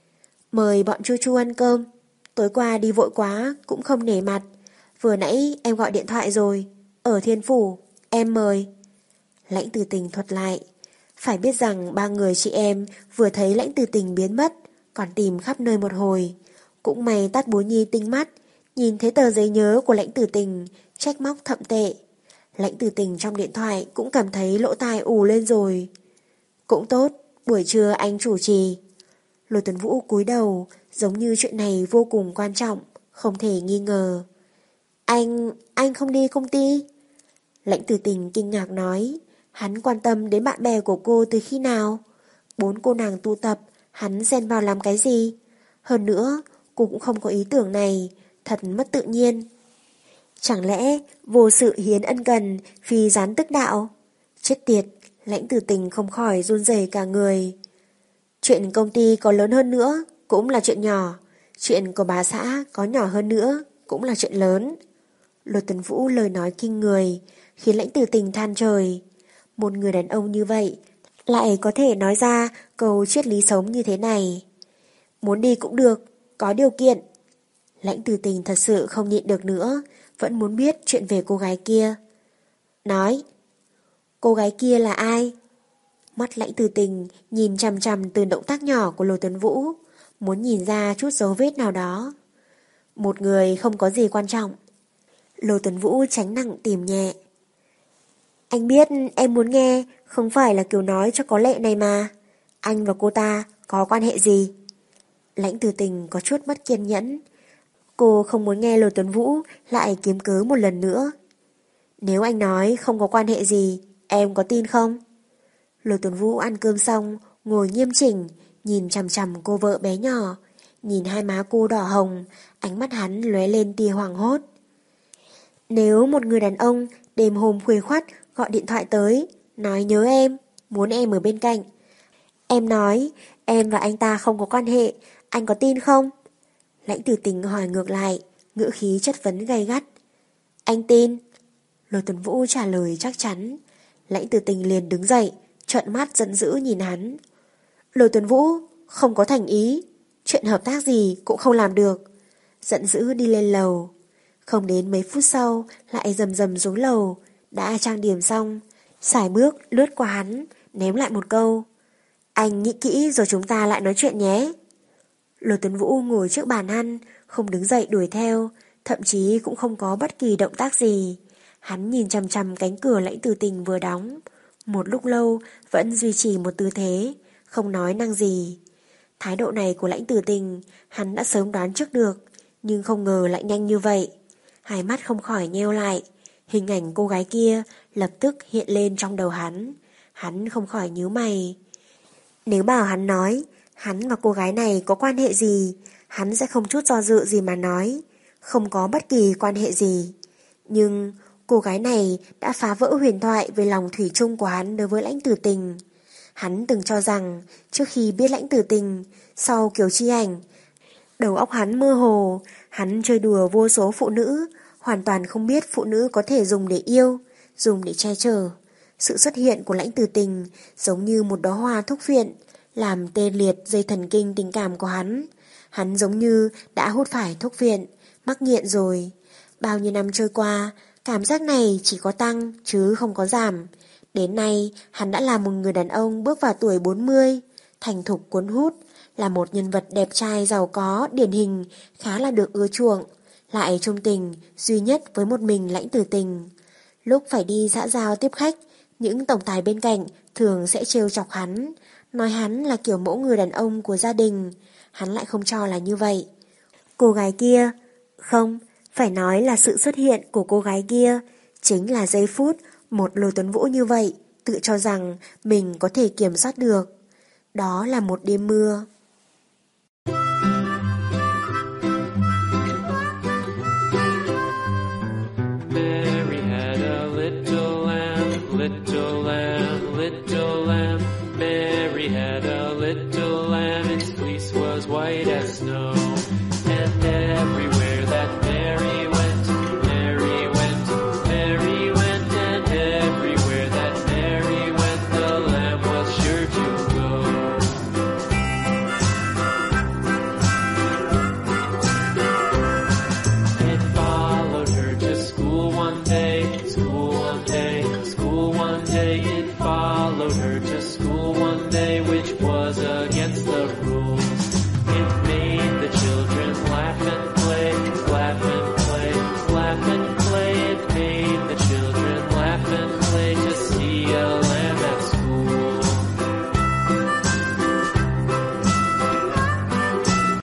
Mời bọn Chu Chu ăn cơm. Tối qua đi vội quá, cũng không nể mặt. Vừa nãy em gọi điện thoại rồi. Ở Thiên Phủ, em mời. Lãnh Từ Tình thuật lại. Phải biết rằng ba người chị em vừa thấy Lãnh Từ Tình biến mất, còn tìm khắp nơi một hồi. Cũng may Tát Bố Nhi tinh mắt, nhìn thấy tờ giấy nhớ của Lãnh Từ Tình, trách móc thậm tệ. Lãnh Từ Tình trong điện thoại cũng cảm thấy lỗ tai ù lên rồi. Cũng tốt, buổi trưa anh chủ trì. Lôi Tuấn Vũ cúi đầu, giống như chuyện này vô cùng quan trọng, không thể nghi ngờ. Anh, anh không đi công ty? Lãnh Từ Tình kinh ngạc nói, hắn quan tâm đến bạn bè của cô từ khi nào? Bốn cô nàng tụ tập, hắn xen vào làm cái gì? Hơn nữa, cô cũng không có ý tưởng này, thật mất tự nhiên. Chẳng lẽ vô sự hiến ân cần, phi gián tức đạo? Chết tiệt, Lãnh Từ Tình không khỏi run rẩy cả người. Chuyện công ty có lớn hơn nữa, cũng là chuyện nhỏ. Chuyện của bà xã có nhỏ hơn nữa, cũng là chuyện lớn. Lôi Tuấn Vũ lời nói kinh người, khiến Lãnh Từ Tình than trời. Một người đàn ông như vậy, lại có thể nói ra câu triết lý sống như thế này. Muốn đi cũng được, có điều kiện. Lãnh Từ Tình thật sự không nhịn được nữa, vẫn muốn biết chuyện về cô gái kia. Nói, cô gái kia là ai? Mắt Lãnh Từ Tình nhìn chằm chằm từ động tác nhỏ của Lôi Tuấn Vũ, muốn nhìn ra chút dấu vết nào đó. Một người không có gì quan trọng. Lôi Tuấn Vũ tránh nặng tìm nhẹ. Anh biết em muốn nghe, không phải là kiểu nói cho có lệ này mà. Anh và cô ta có quan hệ gì? Lãnh Từ Tình có chút mất kiên nhẫn. Cô không muốn nghe Lôi Tuấn Vũ lại kiếm cớ một lần nữa. Nếu anh nói không có quan hệ gì, em có tin không? Lôi Tuấn Vũ ăn cơm xong, ngồi nghiêm chỉnh, nhìn chằm chằm cô vợ bé nhỏ, nhìn hai má cô đỏ hồng, ánh mắt hắn lóe lên tia hoảng hốt. Nếu một người đàn ông đêm hôm khuya khoắt gọi điện thoại tới, nói nhớ em, muốn em ở bên cạnh. Em nói, em và anh ta không có quan hệ, anh có tin không? Lãnh Từ Tình hỏi ngược lại, ngữ khí chất vấn gay gắt. Anh tin. Lôi Tuấn Vũ trả lời chắc chắn. Lãnh Từ Tình liền đứng dậy, trợn mắt giận dữ nhìn hắn. Lôi Tuấn Vũ, không có thành ý, chuyện hợp tác gì cũng không làm được. Giận dữ đi lên lầu. Không đến mấy phút sau, lại rầm rầm xuống lầu, đã trang điểm xong, sải bước lướt qua hắn, ném lại một câu. Anh nghĩ kỹ rồi chúng ta lại nói chuyện nhé. Lôi Tuấn Vũ ngồi trước bàn ăn, không đứng dậy đuổi theo, thậm chí cũng không có bất kỳ động tác gì. Hắn nhìn chằm chằm cánh cửa Lãnh Từ Tình vừa đóng. Một lúc lâu vẫn duy trì một tư thế, không nói năng gì. Thái độ này của Lãnh Từ Tình hắn đã sớm đoán trước được, nhưng không ngờ lại nhanh như vậy. Hai mắt không khỏi nheo lại, hình ảnh cô gái kia lập tức hiện lên trong đầu hắn. Hắn không khỏi nhíu mày. Nếu bảo hắn nói hắn và cô gái này có quan hệ gì, hắn sẽ không chút do dự gì mà nói không có bất kỳ quan hệ gì. Nhưng cô gái này đã phá vỡ huyền thoại về lòng thủy chung của hắn đối với Lãnh Từ Tình. Hắn từng cho rằng trước khi biết Lãnh Từ Tình, sau Kiều Chi Ảnh, đầu óc hắn mơ hồ, hắn chơi đùa vô số phụ nữ, hoàn toàn không biết phụ nữ có thể dùng để yêu, dùng để che chở. Sự xuất hiện của Lãnh Từ Tình giống như một đóa hoa thuốc viện, làm tê liệt dây thần kinh tình cảm của hắn. Hắn giống như đã hút phải thuốc viện, mắc nghiện rồi. Bao nhiêu năm trôi qua, cảm giác này chỉ có tăng chứ không có giảm. Đến nay, hắn đã là một người đàn ông bước vào tuổi bốn mươi, thành thục cuốn hút, là một nhân vật đẹp trai giàu có, điển hình, khá là được ưa chuộng, lại trung tình, duy nhất với một mình Lãnh Tử Tình. Lúc phải đi xã giao tiếp khách, những tổng tài bên cạnh thường sẽ trêu chọc hắn, nói hắn là kiểu mẫu người đàn ông của gia đình. Hắn lại không cho là như vậy. Cô gái kia, không, phải nói là sự xuất hiện của cô gái kia, chính là giây phút một Lôi Tuấn Vũ như vậy, tự cho rằng mình có thể kiểm soát được. Đó là một đêm mưa. Mary had a little lamb, little lamb, little lamb. Mary had a little